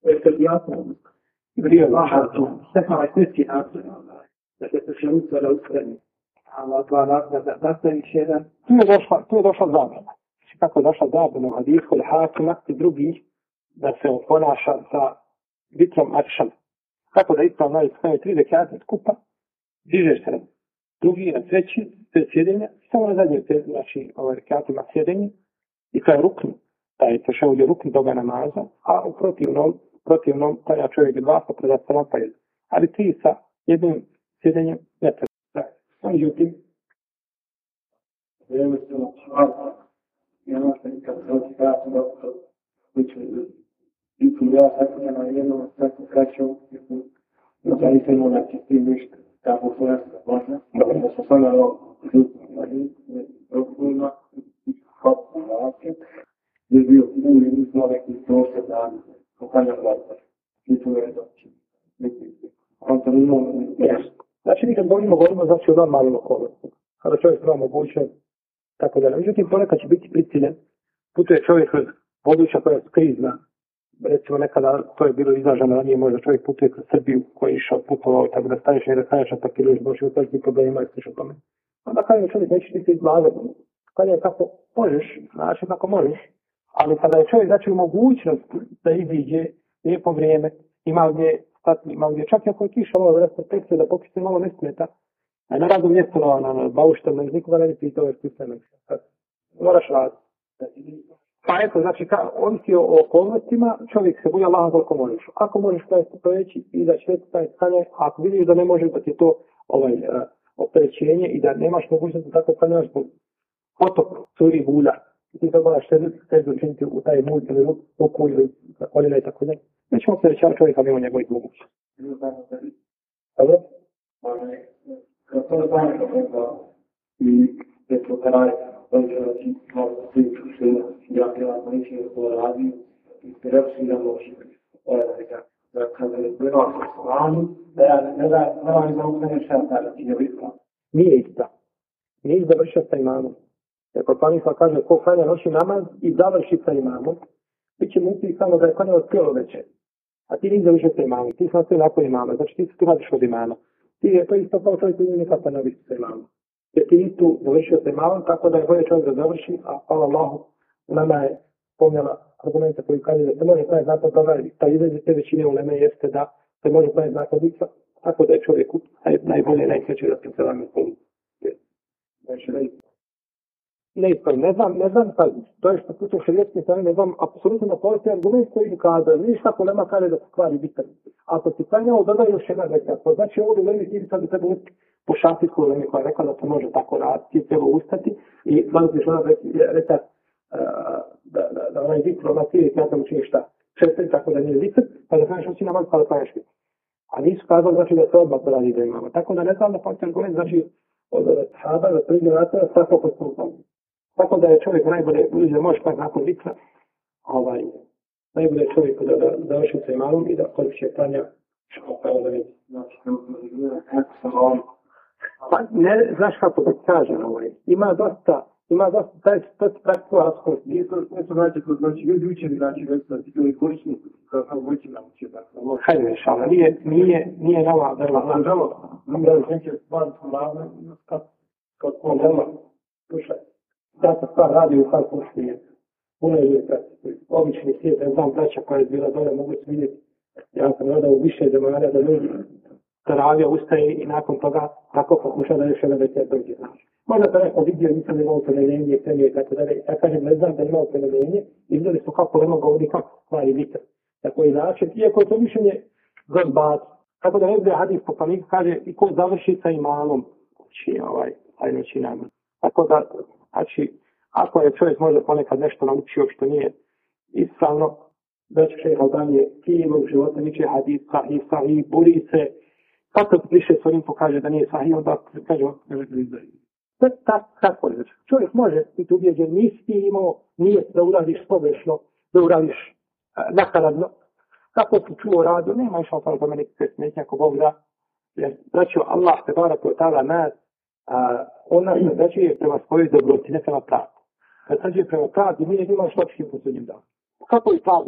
je to jasno. Brio lažatu, sve svjetski naslov, da se šeruca da uskreni. Allah dva nastaviš jedan. Tu je došla zabrana. Kako je došla zabrana u hadisu ili hakima i drugih da se ponaša sa vitrom akšan. Kako da ispravno navijek stavi 3 rekata skupa, dižeš se na drugi, na treći, sve sjedenja, samo na zadnjem znači rekatima sjedenja i to je rukn, taj tešehud je rukn toga namaza, a u protivnom klanja čovjek 2 pa preda salam pa 1. Ali 3 sa jednim sjedenjem ne treba. Međutim, vrijeme se na čvarta, i ono što nikad se kraću da lično i tu ja tako da na jednom tako kraću, da nisam imao na tim ništa, tako svoja se možda, da sam sada rokuna, hvatno nalake, gdje je bio uvijek nismo neki prošle dana, pokaljam vlada, i tu je doći. Znači, nikad govorimo znači o normalnim okolnostima. Kada čovjek ima mogućnost, tako da ne. Međutim, ponekad će biti prisiljen. Putuje čovjek kroz područja koja je krizna. Recimo nekada, to je bilo izraženo ranije, možda čovjek putuje kroz Srbiju koji je išao putovao, tako da staneš i da staneš na parkiruješ, doći u toliki problema i sliš o tome. Onda kada čovjek neće ti se izlagati, kada je kako možeš, znači kako možeš, ali kada je čovjek znači u mogućnost da iziđe lijepo vrijeme, ima gdje čak i ako je kiša malo vrsta tekste da popise malo ne smeta, a na radnom mjestu na bauštama nikoga ne bi pitao jer ti se moraš raditi. Pa eto, znači, ovisi o okolnostima, čovjek se boji Allaha koliko možeš. Ako možeš proći i da će taj stanje, ako vidiš da ne možeš da ti je to opterećenje i da nemaš mogućnost da tako klanjaš zbog potop curi bulja, ti to moraš sebi učiniti u taj mud ili ruku ili koljena i tako da. Nećemo opterećavati čovjeka mimo njegovih mogućnosti. Dobro? Kad to znamo da i eto kraj dođe malo priču što ja bila neće to radi i prepsi da može da kada je bilo stranu da ja ne da ustaneš da ti je vidno. Nije ista. Nije završio sa imamom. Jer Poslanik kaže ko klanja noći namaz i završi sa imamom, bit će misli samo da je klanjao cijelo večer. A ti nisi završio sa imamom, ti sam sve nakon imama, znači ti se tu radiš od imama. Ti je to isto kao čovjek koji nije nikada ne viši sa imamom. Jer ti nisi tu završio sa imamom, tako da je bolje čovjek da završi, a hvala Allahu, nama je pomnjela argumenta koji kaže da se može klanjati nakon toga, ta izgled te većine u Leme jeste da se može klanjati nakon vica, tako da je čovjeku najbolje i najsreće da se selami polu. Ne znam, to je što putem šerijetske strane, ne znam, apsolutno da postoji argument koji bi kazao, vidiš kako Lema kaže da se kvari bitan. Ako si klanjao, dodaj još jedan rekat. Znači ovdje Lemi ti sad bi treba ustati po šafijsku Lemi koja je rekla da se može tako raditi, ti treba ustati i dolaziš ona rekat da onaj vitro na cijeli kada tam učiniš šta, 4, tako da nije vitr, pa da klanjaš ući namaz pa da klanjaš vitr. A nisu kazali znači da se odmah radi da imamo. Tako da ne znam da postoji argument, znači od sahaba da prije nastavlja svako postupanje. Tako da je čovjek najbolje, budući da možeš tako nakon vitra, najbolje je čovjeku da završi sa imamom i da korišće klanja kao da vidi. Znači, pa ne, znaš kako da kažem, ima dosta, taj praktično raskost. Nije to znači, ljudi učeni, znači, da ti bili korisni, kao moći naučiti. Hajde, šala, nije nama, da je neće stvar slavna, kao tvoj slušaj. Da se stvar radi u Harkovštini, puno je obični svijet, ne znam braća koja je bila dole, mogu se vidjeti. Ja sam gledao u više zemalja da ljudi taravija ustaje i nakon toga tako pokuša da još jedan večer dođe. Možda to neko vidio, nisam imao utemeljenje, premije i tako dalje. Ja kažem, ne znam da ima utemeljenje, i vidjeli su kako Lema govori kako stvari vitr. Tako je način, iako je to mišljenje zazbat. Tako da ne bude hadis poslanik kaže i ko završi sa imamom, uči tajnoći namaz. Tako da, znači, ako je čovjek možda ponekad nešto naučio što nije ispravno, da će šejh Albani ti ima u životu, niče hadis, sahih, bori se, kako više s onim pokaže da nije sahih, onda kaže, tako je. Čovjek može biti ubijeđen, nisi imao nije da uradiš pogrešno, da uradiš nakaradno. Kako si čuo radu, nema išao tamo za mene smetnje, ako Bog da. Jer, znači, Allah te barak od ta'ala nas, on nas nagrađuje prema svojoj dobroti, ne prema pravdi. Kad nagrađuje prema pravdi, mi ne imamo što čim posudnjim danu. Kako je pravdi?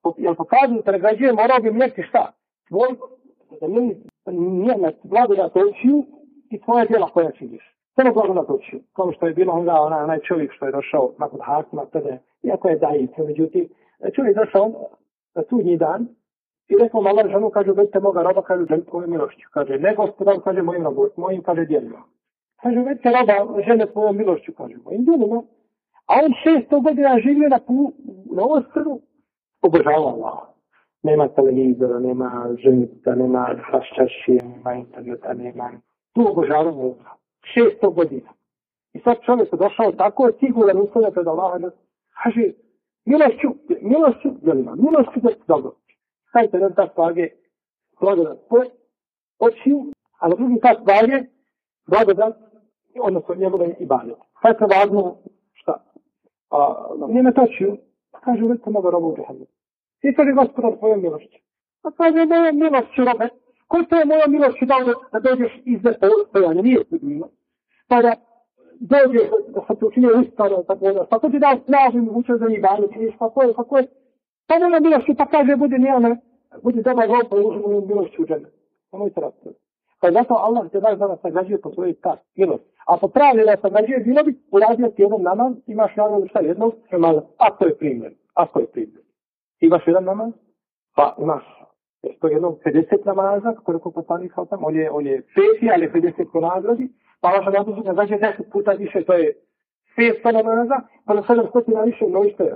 Jel pokazuju da nagrađuje, morao bi mjeriti šta? Tvoj, da nije na blagodat očiju i tvoje djela koja činiš. Samo blagodat očiju. Kao što je bilo onda onaj čovjek što je došao nakon Hakima, tada, iako je dajica, međutim, čovjek došao na sudnji dan i rekao Allah žanu, kaže, vedite moga roba, kaže, ženi tvojom milošću. Kaže, ne gospodar, kaže, mojim, kaže, djelima. Kaže, vedite roba, žene tvojom milošću, kaže, mojim djelima. A on 600 godina živio na ostrvu, obožavao Allah. Nema televizora, nema ženita, nema haščašije, nema interneta, nema... Tu obožavao Allah. 600 godina. I sad čovjek je došao tako siguran uslova pred Allaha da kaže, milošću, djelima, milošću da se dobro. Stavite nam ta snage, blagodat očiju, a na drugi ta snage, blagodat, odnosno njegove ibadet. Sad se važno, šta? Njeme točiju, kaže, uvijek moga roba u džehennem. I kaže, gospodar, tvojom milošću. A kaže, mojom milošću, robe, ko to je mojom milošću dao da dođeš iznad postojanja? Nije sudbino. Pa da dođeš, da sam te učinio ustano, tako da, pa ko ti dao snažu i mogućnost za ibadet, činiš, kako je, pa mojom milošću, pa kaže, budi dobar rob, pa uđi mojom milošću u džehennem. Nemojte raspraviti. Pa zato Allah te daje da nas nagrađuje po svojoj milosti. A po pravilu da se nagrađuje, bilo bi uradio ti jedan namaz, imaš nagradu šta jednog, ako je primljen. Imaš jedan namaz, pa imaš to jednog 50 namaza, kako je rekao poslanik sam, on je 5, ali 50 po nagradi, pa vaša nagrađuje 10 puta više, to je 500 namaza, pa na 700 više mnoštvo.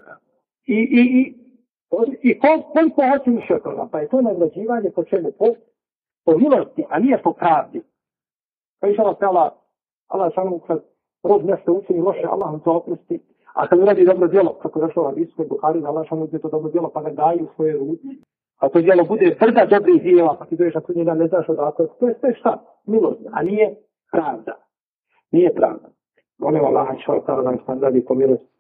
I koliko hoće više od toga, pa je to nagrađivanje po čemu? Po milosti, a nije po pravdi. Pa išla vas Allah samo kad rob nešto učini loše, Allah mu to oprosti. A kad uradi dobro djelo, kako je došlo na Hadisu kod Buhari, da Allah samo uzme to dobro djelo pa ga daje u svoje ruke. A to djelo bude brda dobrih djela, pa ti dođeš na sudnji dan, ne znaš odakle. To je sve šta? Milost, a nije pravda. Nije pravda. Molim Allah, čovjek da nam sam radi po milosti.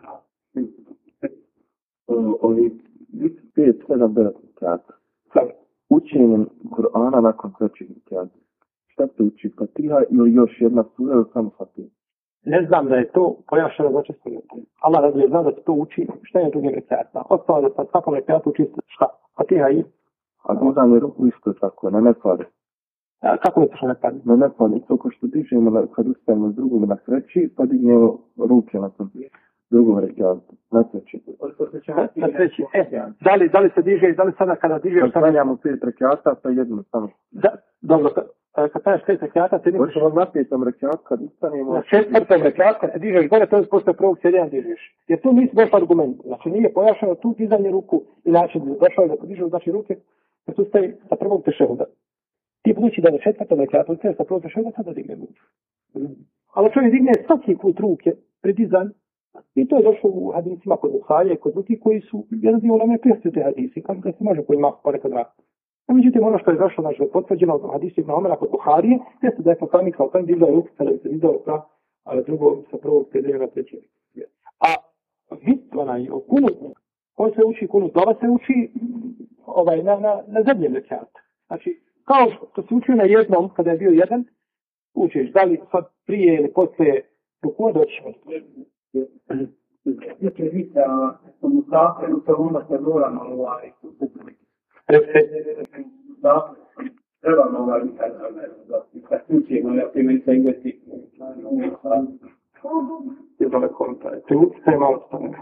Ovi 5-7 kata. Učenjem Kur'ana nakon trećeg kata. Šta se uči? Fatiha ili još jedna sura ili samo Fatiha? Ne znam da je to pojašnjeno za često ljudi. Allah raduje zna da se to uči, šta je drugim rekatima. Ostalo da sa svakom rekatu uči šta? Fatiha i... A dodam je ruku isto tako, na nepade. Kako misliš na nepade? Na nepade, to ko što dižemo kad ustajemo s drugom na treći, pa dignemo ruke na tom drugom rekatu. Na treći. Na treći. Da li se diže, da li sada kada dižeš... Kad stanjamo 5 rekata, pa jedno samo. Dobro, kad stanješ 5 rekata, ti nemaš... Možeš vam na 5. rekatu, kad ustanemo... Na 4. rekatu, kad se dižeš gore, to je posle prvog sjedinja dižeš. Jer tu nisi došla argument. Znači nije pojašnjeno tu dizanje ruku i način došao je da podižeš znači ruke, jer tu staje sa prvog tešehuda. Ti budući da na 4. rekatu ustaje sa prvog tešehuda, sada digne ruku. Ali čovjek digne svaki put ruke pri dizanju. I to je došlo u hadisima kod Buharije, kod drugih koji su jedan dio nam je prijestio te hadisi, kako da se može pojma ponekad vratiti. A međutim, ono što je došlo, znači, potvrđeno od hadisa Ibn Omara kod Buharije, jeste da je poslanik sa otom dizao ruke, kada se dizao sa prvog sjedenja na treći. A onaj kunut, on se uči kunut, dova se uči na zadnjem rekatu. Znači, kao što se učio na jednom, kada je bio jedan, učiš, da li sad prije ili poslije ruku, doćemo. Dakle, vidite, sam u zahtevu, to onda se moramo trebamo kad učimo, ja ti mi se englesi. Ti utjecaj malo stane.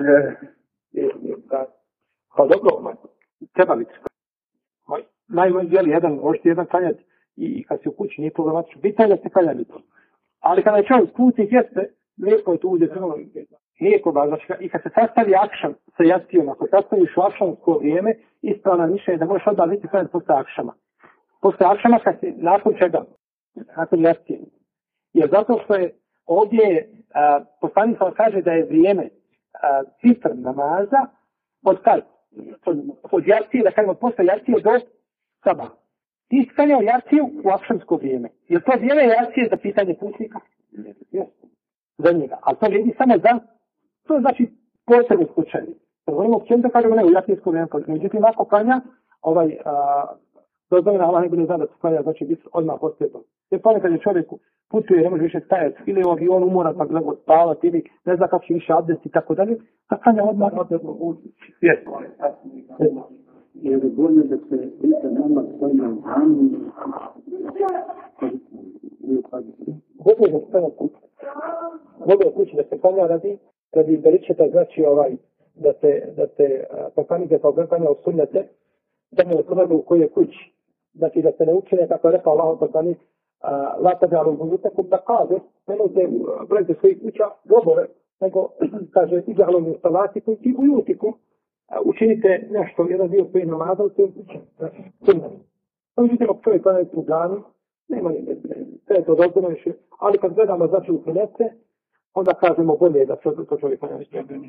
Pa dobro, treba biti. Najmoj dijeli jedan, možete jedan klanjati i kad si u kući nije problematično. Bitno je da ste klanjali to. Ali kada je čovjek putnik jeste, lijepo je tu uđe crno lijepo ba, znači i kad se sastavi akšam sa jastijom, ako sastaviš u akšamsko vrijeme, ispravna mišljenje da možeš odmah biti klanjati posle akšama. Posle akšama kad si, nakon čega? Nakon jastije. Jer zato što je ovdje, poslanik vam kaže da je vrijeme fitr namaza od kad? Od jastije, da kažemo posle jastije do sabah. Ti si klanjao jastiju u akšamsko vrijeme. Je to vrijeme jastije za pitanje putnika? Jeste. Za njega. Ali to vrijedi samo za, to znači posebno slučaj. Govorimo o čemu da kažemo ne u jastijsko vrijeme. Međutim, ako klanja dozvoljeno, Allah ne bude zna da se klanja, znači biti odmah posljedno. Jer ponekad je čovjeku putuje, ne može više stajati, ili u avionu umora, pa gleda spavati, ili ne zna kako će više abdest i tako dalje, a klanja odmah u svijetu. Je li bolje da se pita nama klanja u džami? Bolje da se klanja kući. Bolje u kući da se klanja radi veličeta, znači da se poslanike kao klanja u sunnete, da ne usunnete u kojoj kući. Znači da se ne učine, kako je rekao Allah poslanik, la tađalu bujutakum da kaže, nemojte brojite svojih kuća grobove, nego kaže iđalu mi salatikum i bujutikum, učinite nešto, jedan dio svojih namaza u svojim kućama. Međutim, ako čovjek klanja u džami, nema ni sve je to dozvoljeno više, ali kad gledamo znači u sunete, onda kažemo bolje da to čovjek klanja u džami.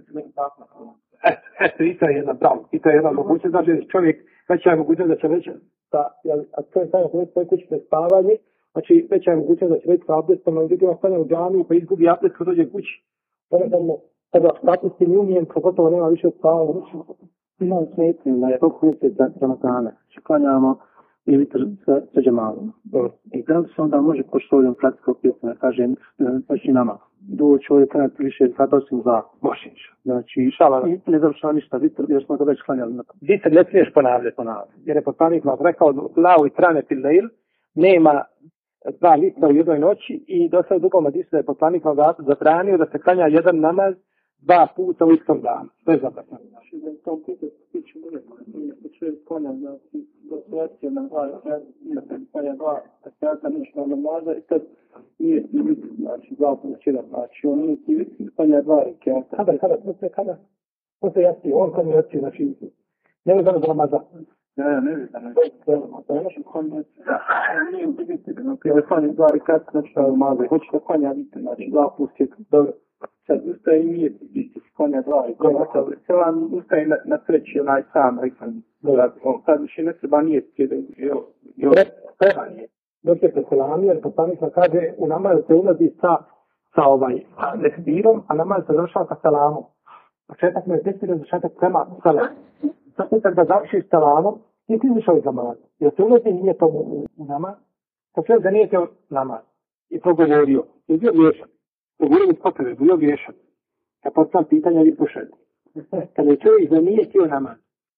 Eto, i to je jedna pravo, i to je jedna mogućnost, znači čovjek veća je mogućnost da će već, a čovjek klanja u svojoj kući bez spavanje, znači veća je mogućnost da će već sa abdestom, no vidimo klanja u džami pa izgubi abdest kad dođe kući. Kada abdesti ni umijem, pogotovo nema više spavanja. Imam smetnju da je toliko mjeseca Ramadana, klanjamo i vitr sa džemalom. I da li se onda može poštovljom pratika opjetno, kažem, znači nama, doći ovdje klanjati više sata osim za Možeš. Znači, ne završava ništa vitr, jer smo ga već klanjali. Vitr ne smiješ ponavljati. Jer je poslanik vam rekao, lao i trane fil leil, nema dva vitra u jednoj noći i do sada dugo hadisu da je poslanik vam zabranio da se klanja jedan namaz dva puta u istom danu. To je zabranjeno. Znači, da je to pitanje stiče bude, da čovjek klanja, znači, do situacije na klanja dva rakata nešto namaza i tad nije ti vitr, znači, dva puta jedan, znači, on nije ti vitr, klanja dva rakata. Kada? To se jasni, on klanja jasni, znači, ne je zano za namaza. Ja, ne vidim, da je našem klanjati. Nije vidjeti, jer klanja dva rakata, znači, namaza i hoće da klanja vitr, znači, dva puta jedan. Dobro. Sad ustaje i nije biti sklanja dva i selam ustaje na treći onaj sam rekam. Sad više ne treba nije treba nije. Dok je selam, jer poslanik kaže u namaz se ulazi sa tekbirom, a namaz se završava sa selamom. Početak me je tekbir, završetak prema selam. Sad kad ga završiš selamom, ti izišao iz namaza. Jer se ulazi nije to u namaz, kad sve ga nije teo namaz. I progovorio. I bio vješan. Govorio iz potrebe, bio griješan. Kad postavim pitanja i pošalju. Kada je čovjek zanijetio namaz,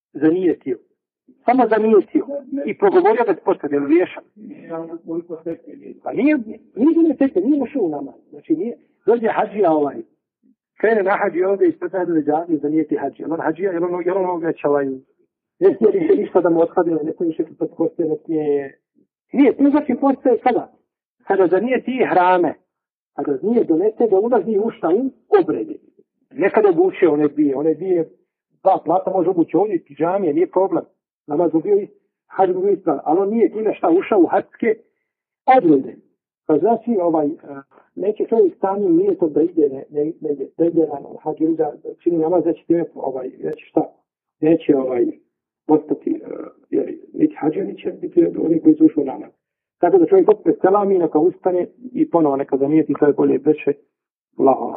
samo zanijetio i progovorio bez potrebe, je griješan. Pa nije tekle, nije ušao u namaz. Znači nije, dođe hađija krene na hađiju, ovdje ispred najbolje džavije zanijeti hađija. On hađija, jer on već ne smije više ništa da mu odhladilo, ne smije više pod koste, ne smije... Nije, to znači postaje kada? Kada zanijeti hrame. A da nije donese da ulazi ušta u obrede. Nekada obuče one dvije, dva plata može obući ovdje, pijamije, nije problem. Namaz bio i hađ bio ispravan, ali on nije time šta ušao u hađske obrede. Pa znači, neće čovjek stanjem nije to da ide, da ide na hađu, da čini namaz, da će time, neće postati, neće hađa, neće biti oni koji su ušli u namaz. Tako da čovjek opet selami, neka ustane i ponovo neka zanijeti, to je bolje beše Allaho.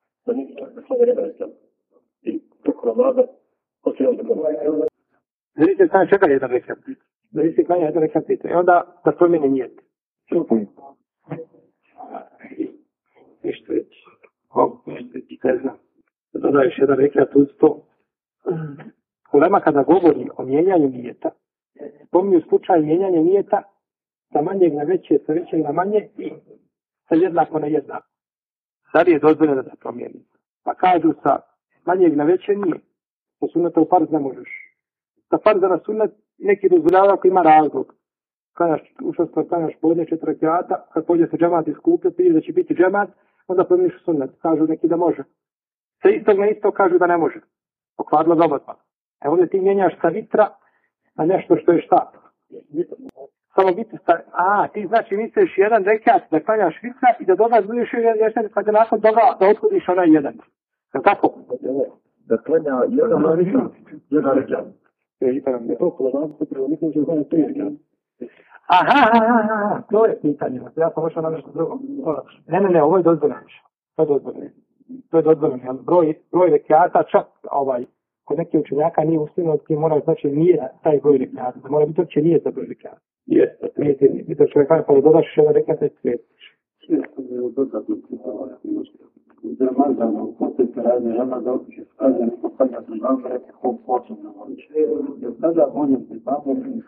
Zrite klanja čega jedan rekat. Zrite klanja jedan rekat. I onda da promijene nijet. Ništa reći. Ništa reći, ne znam. Dodaješ jedan rekat uz to. Ulema kada govori o mijenjanju nijeta, spominju slučaj mijenjanja nijeta sa manjeg na veće, sa većeg na manje i sa jednako na jednako. Sad je dozvoljeno da se promijeni. Pa kažu sa manjeg na veće nije. Sa sunneta u farz ne možeš. Sa farza na sunnet neki dozvoljava ako ima razlog. Klanjaš podne 4 rekata, kad pođe se džemat iskupiti i da će biti džemat, onda promijeniš sunnet. Kažu neki da može. Sa istog na isto kažu da ne može. Pokvarilo za obadva. Ovdje ti mijenjaš sa vitra na nešto što je šta? Samo biti ti znači misliš jedan rekat da klanjaš vitra i da doda budeš jedan pa da nakon toga da odhodiš onaj jedan. Je tako? Da klanja jedan rekat. To je pitanje. Ja sam ošao na nešto drugo. Ne, ovo je dozvoljeno. To je dozvoljeno. Broj rekata čak kod nekih učenjaka nije usljedno ti mora znači nije taj broj rekiata, mora biti uopće nije za broj rekiata. Jeste. Mi to čovjek kaže, pa dodaš jedan rekiata i svetiš. Za Ramazan, u posljednje razne Ramazan, će skaze neko kada sam dobro rekao, ko početno voliče. Jer tada on je pripavljeno i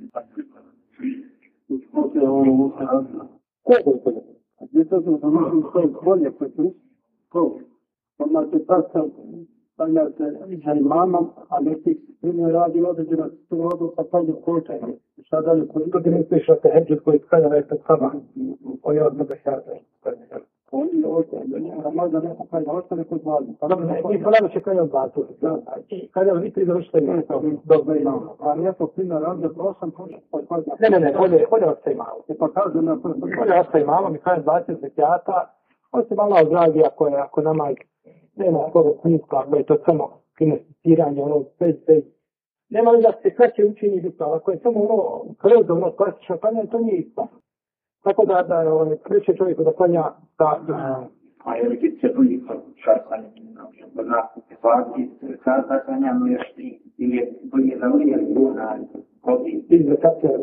poslije ono usta razna. Ko je to? Gdje to sam zamišljeno svoje bolje koje su to. Onda se tako stavljate za imamom, a neki primjer radi određena situacija, pa stavlja kočaj. Šta dalje, koliko ti misliš o teheđu koji skanja već od sama? On je od mnogo sjata. On je ostaje, Ramazan neko kada ostane kod vlade. Mi polano će kanja od vladu. Kanja od vitri završite dobro imamo. A lijepo primjer radi od 8 počet. Ne, bolje ostaje malo. Pa kaže na prvo. Bolje ostaje malo, mi kanja 20 zekijata. On se malo odradi ako namaz nema svoga smisla, ako je to samo investiranje, ono, bez. Nema li da se kraće učini bitno, ako je samo ono, kroz ono, klasično klanjanje, to nije isto. Tako da kreće čovjeku da klanja sa... A je li ti se drugi šarkanje, na nakupi svaki, kada klanjamo još ti, ili je bolje da li je na kodi? Ili kad se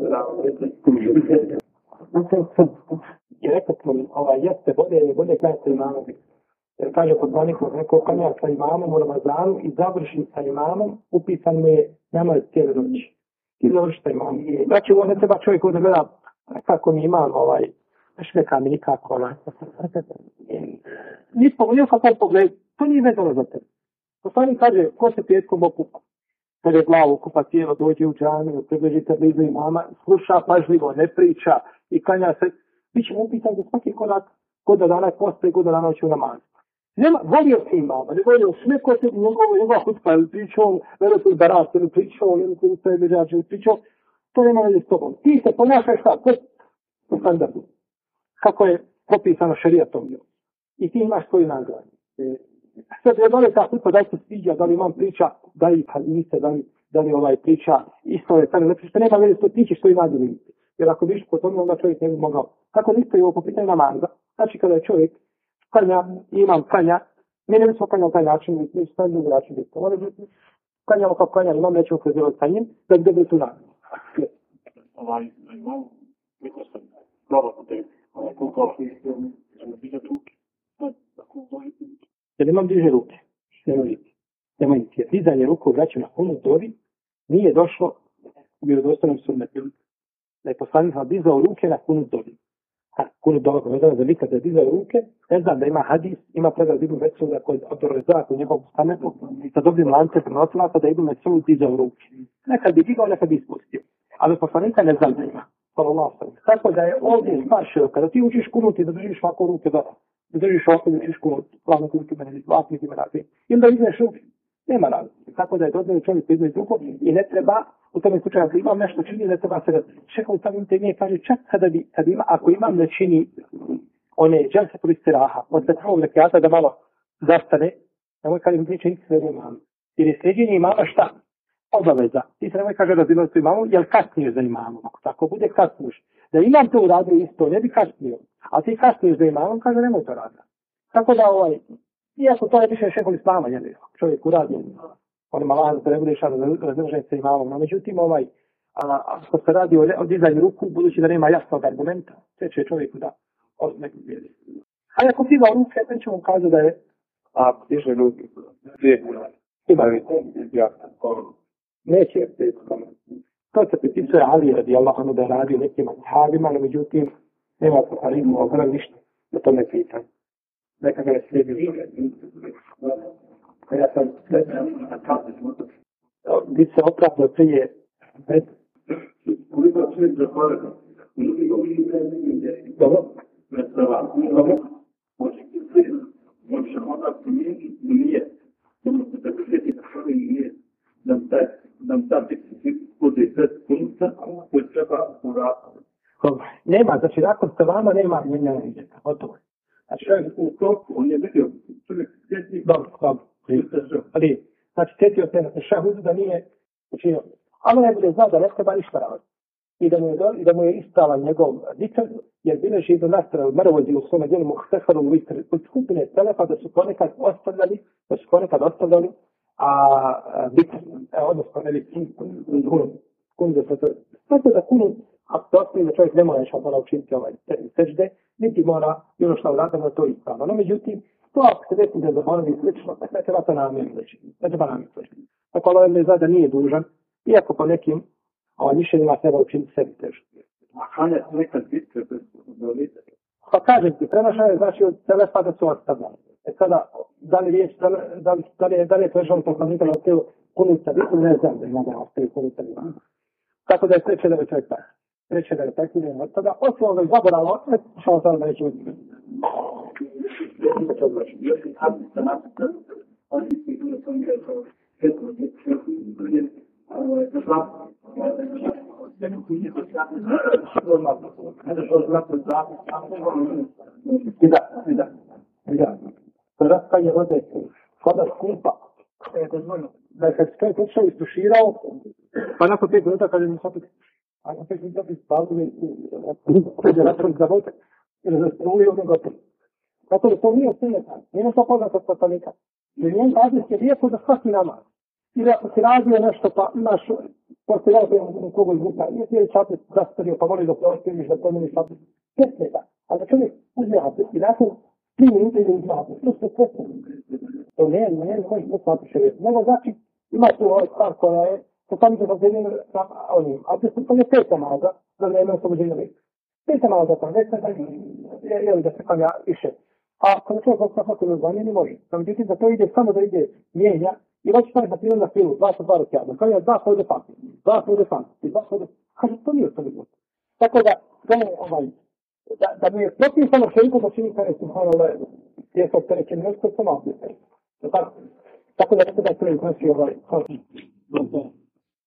i rekao sam, jeste bolje klanjati imamom. Jer kaže poslanik, neko klanja sa imamom u Ramazanu i završi sa imamom, upisan mu je namaz cijele noći. I završi sa imamom. Znači, ovo ne treba čovjek da gleda kako mi imam šmeka mi nikako. Nismo kako pogled, to nije vezano za tebe. Poslanik kaže, ko se petkom okupa? Kada glavu okupa tijelo, dođe u džamiju, približite blizu imama, sluša pažljivo, ne priča i klanja se. Mi ćemo upitati za svaki korak, god da dana posta i god da dana će u namazu. Nema, volio se imama, ne volio sve ko se njegova hutba ili pričao, vjerojatno barat ili pričao, ili koji je međač ili pričao, to nema veze s tobom. Ti se ponašaš šta? Po standardu. Kako je propisano šerijatom. I ti imaš svoju nagradu. Sad je da li ta hutba, da li se sviđa, da li imam priča, da li hadise, da li priča, isto je sada, ne nema veze s to, ti ćeš svoju nagradu imati. Jer ako biš po tome, onda čovjek ne bi mogao. Kako nisto je ovo po pitanju namaza, znači kada je čovjek klanja, imam klanja, mi ne bismo klanjali taj način, mi smo taj drugi način biti. Klanjamo kao klanja, imam nećemo prezirati sa njim, da bi dobili tu nagradu. Imam, mislim sam, dobro po tebi, koliko diže ruke. Jer imam diže ruke, nemojte. Dizanje ruku vraću na kunut dovi, nije došlo u vjerodostojnom sunnetu. Da je poslanik dizao ruke na kunut dovi. Kunut dova povedano za vikad da je dizao ruke, ne znam da ima hadis, ima pregled Ibn Mesuda kod Abdurrezak u njegovom stanetu, sa dobrim lancem prenosilaca da je Ibn Mesud dizao ruke. Nekad bi digao, nekad bi ispustio. Ali poslanika ne znam da ima. Tako da je ovdje stvar široka. Da ti učiš kunuti, da držiš ovako ruke, da držiš ovako, da učiš kunut, glavno kunuti mene, ovako ime razli. Ili da izneš ruke. Nema razli. Tako da je dozvoljeno čovjek da izneš ruku i ne treba, u tome slučaju ako imam nešto čini, ne treba se da čekao samim te nije, kaže čak kad ima, ako imam ne čini one dželsetul istiraha, od prvog rekiata da malo zastane, nemoj kada im priče nikad sve imam. Jer je sljeđenje imama šta? Obaveza. Ti se nemoj kaže razilazi su imamom, jel kasniješ za imamom? Ako tako bude, kasniješ. Da imam to uradio isto, ne bi kasnio. A ti kasniješ za imamom, kaže nemoj to raditi. Tako da iako to je više šehol islama, čovjek uradi, on ima lahno da ne budeš razdržen sa imamom. No, međutim, ako se radi o dizanju ruku, budući da nema jasnog argumenta, sve će čovjeku da nekom vjeri. A ako diza ruke, ne ćemo kazati da je... A, diže ruke, neće, to se pripisuje Ali radijallahu anhu da je radio nekim ashabima, no međutim, nema poslanika okra ništa da to ne pitan. Neka ga ne slijedi. Ja sam bi se opravdao prije dobro. Nema, znači nakon selama nema mijenjanja jezika, gotovo. Znači čovjek u toku, on je vidio, čovjek sjetio. Dobro. Ali, znači sjetio se na šahudu da nije učinio. Ali ne bude znao da ne treba ništa raditi. I da mu je ispravan njegov zikr, jer bileži do nastara u Mervozi u svome dijelu Muhtesaru Vitr od skupine Selefa da su ponekad ostavljali odnosno medicin, kunde se to. Znači da kunu, ako ostaje da čovjek ne mora još mora učiniti sežde, niti mora i ono što uradimo to ispravno. No međutim, to ako se desi da zaboravi slično, ne treba to namjerno reći. Ne treba namjerno reći. Tako Allah ne zna da nije dužan, iako po nekim mišljenjima treba učiniti sebi teže. A klanjati nekad bitke bez dolite? Pa kažem ti, prenašanje znači od telefa da su ostavljali. Sada, da li je prežao poslanika na ostavu kunica bitku, ne znam da ima da ostavi kunica bitku. Tako da je sreće da je čovjek tako. Sreće da je tako, ne od tada, osim ovoga zaborava, opet ćemo sada da neće biti. Da. Raspanje vode, voda skupa. Da kad se čovjek otišao i stuširao, pa nakon 5 minuta kaže mi se opet, a na 5 minuta bi spavili kada račun za vode, ili za struju, ono gotovo. Zato da to nije sunnetan, nije to poznato od poslanika. Jer njen bazis je lijepo za svaki namaz. Ili ako si radio nešto, pa imaš, poslije u krugu zvuka, jesi je čapet zastario, pa voli da se ostaviš, da promeniš čapet. Svesmeta. Ali da čovjek uzme apet i nakon 3 minute ili 2 apet, to se svesmeta. To ne možeš da shvatiš šerijat. Nego znači, ima tu ovaj stvar koja je, to sam se razdelimo sa onim, a to je 5 namaza, za vreme oslobođenja veka. 5 namaza tam, već je da se klanja više. A ako čovjek osnovu zvanje, ne može. Međutim, za to ide samo da ide mijenja i već staviti na primjer na filu, 2 sa 2 rokjadna. Kao je 2 svojde fakti, 2 svojde fakti, 2 svojde... Kaže, to nije ostavljeno. Tako da, da mi je propisano šeiko da čini kada je subhanallah, je to prerećen, nešto sam apetite. Tako da nekada je prvi znači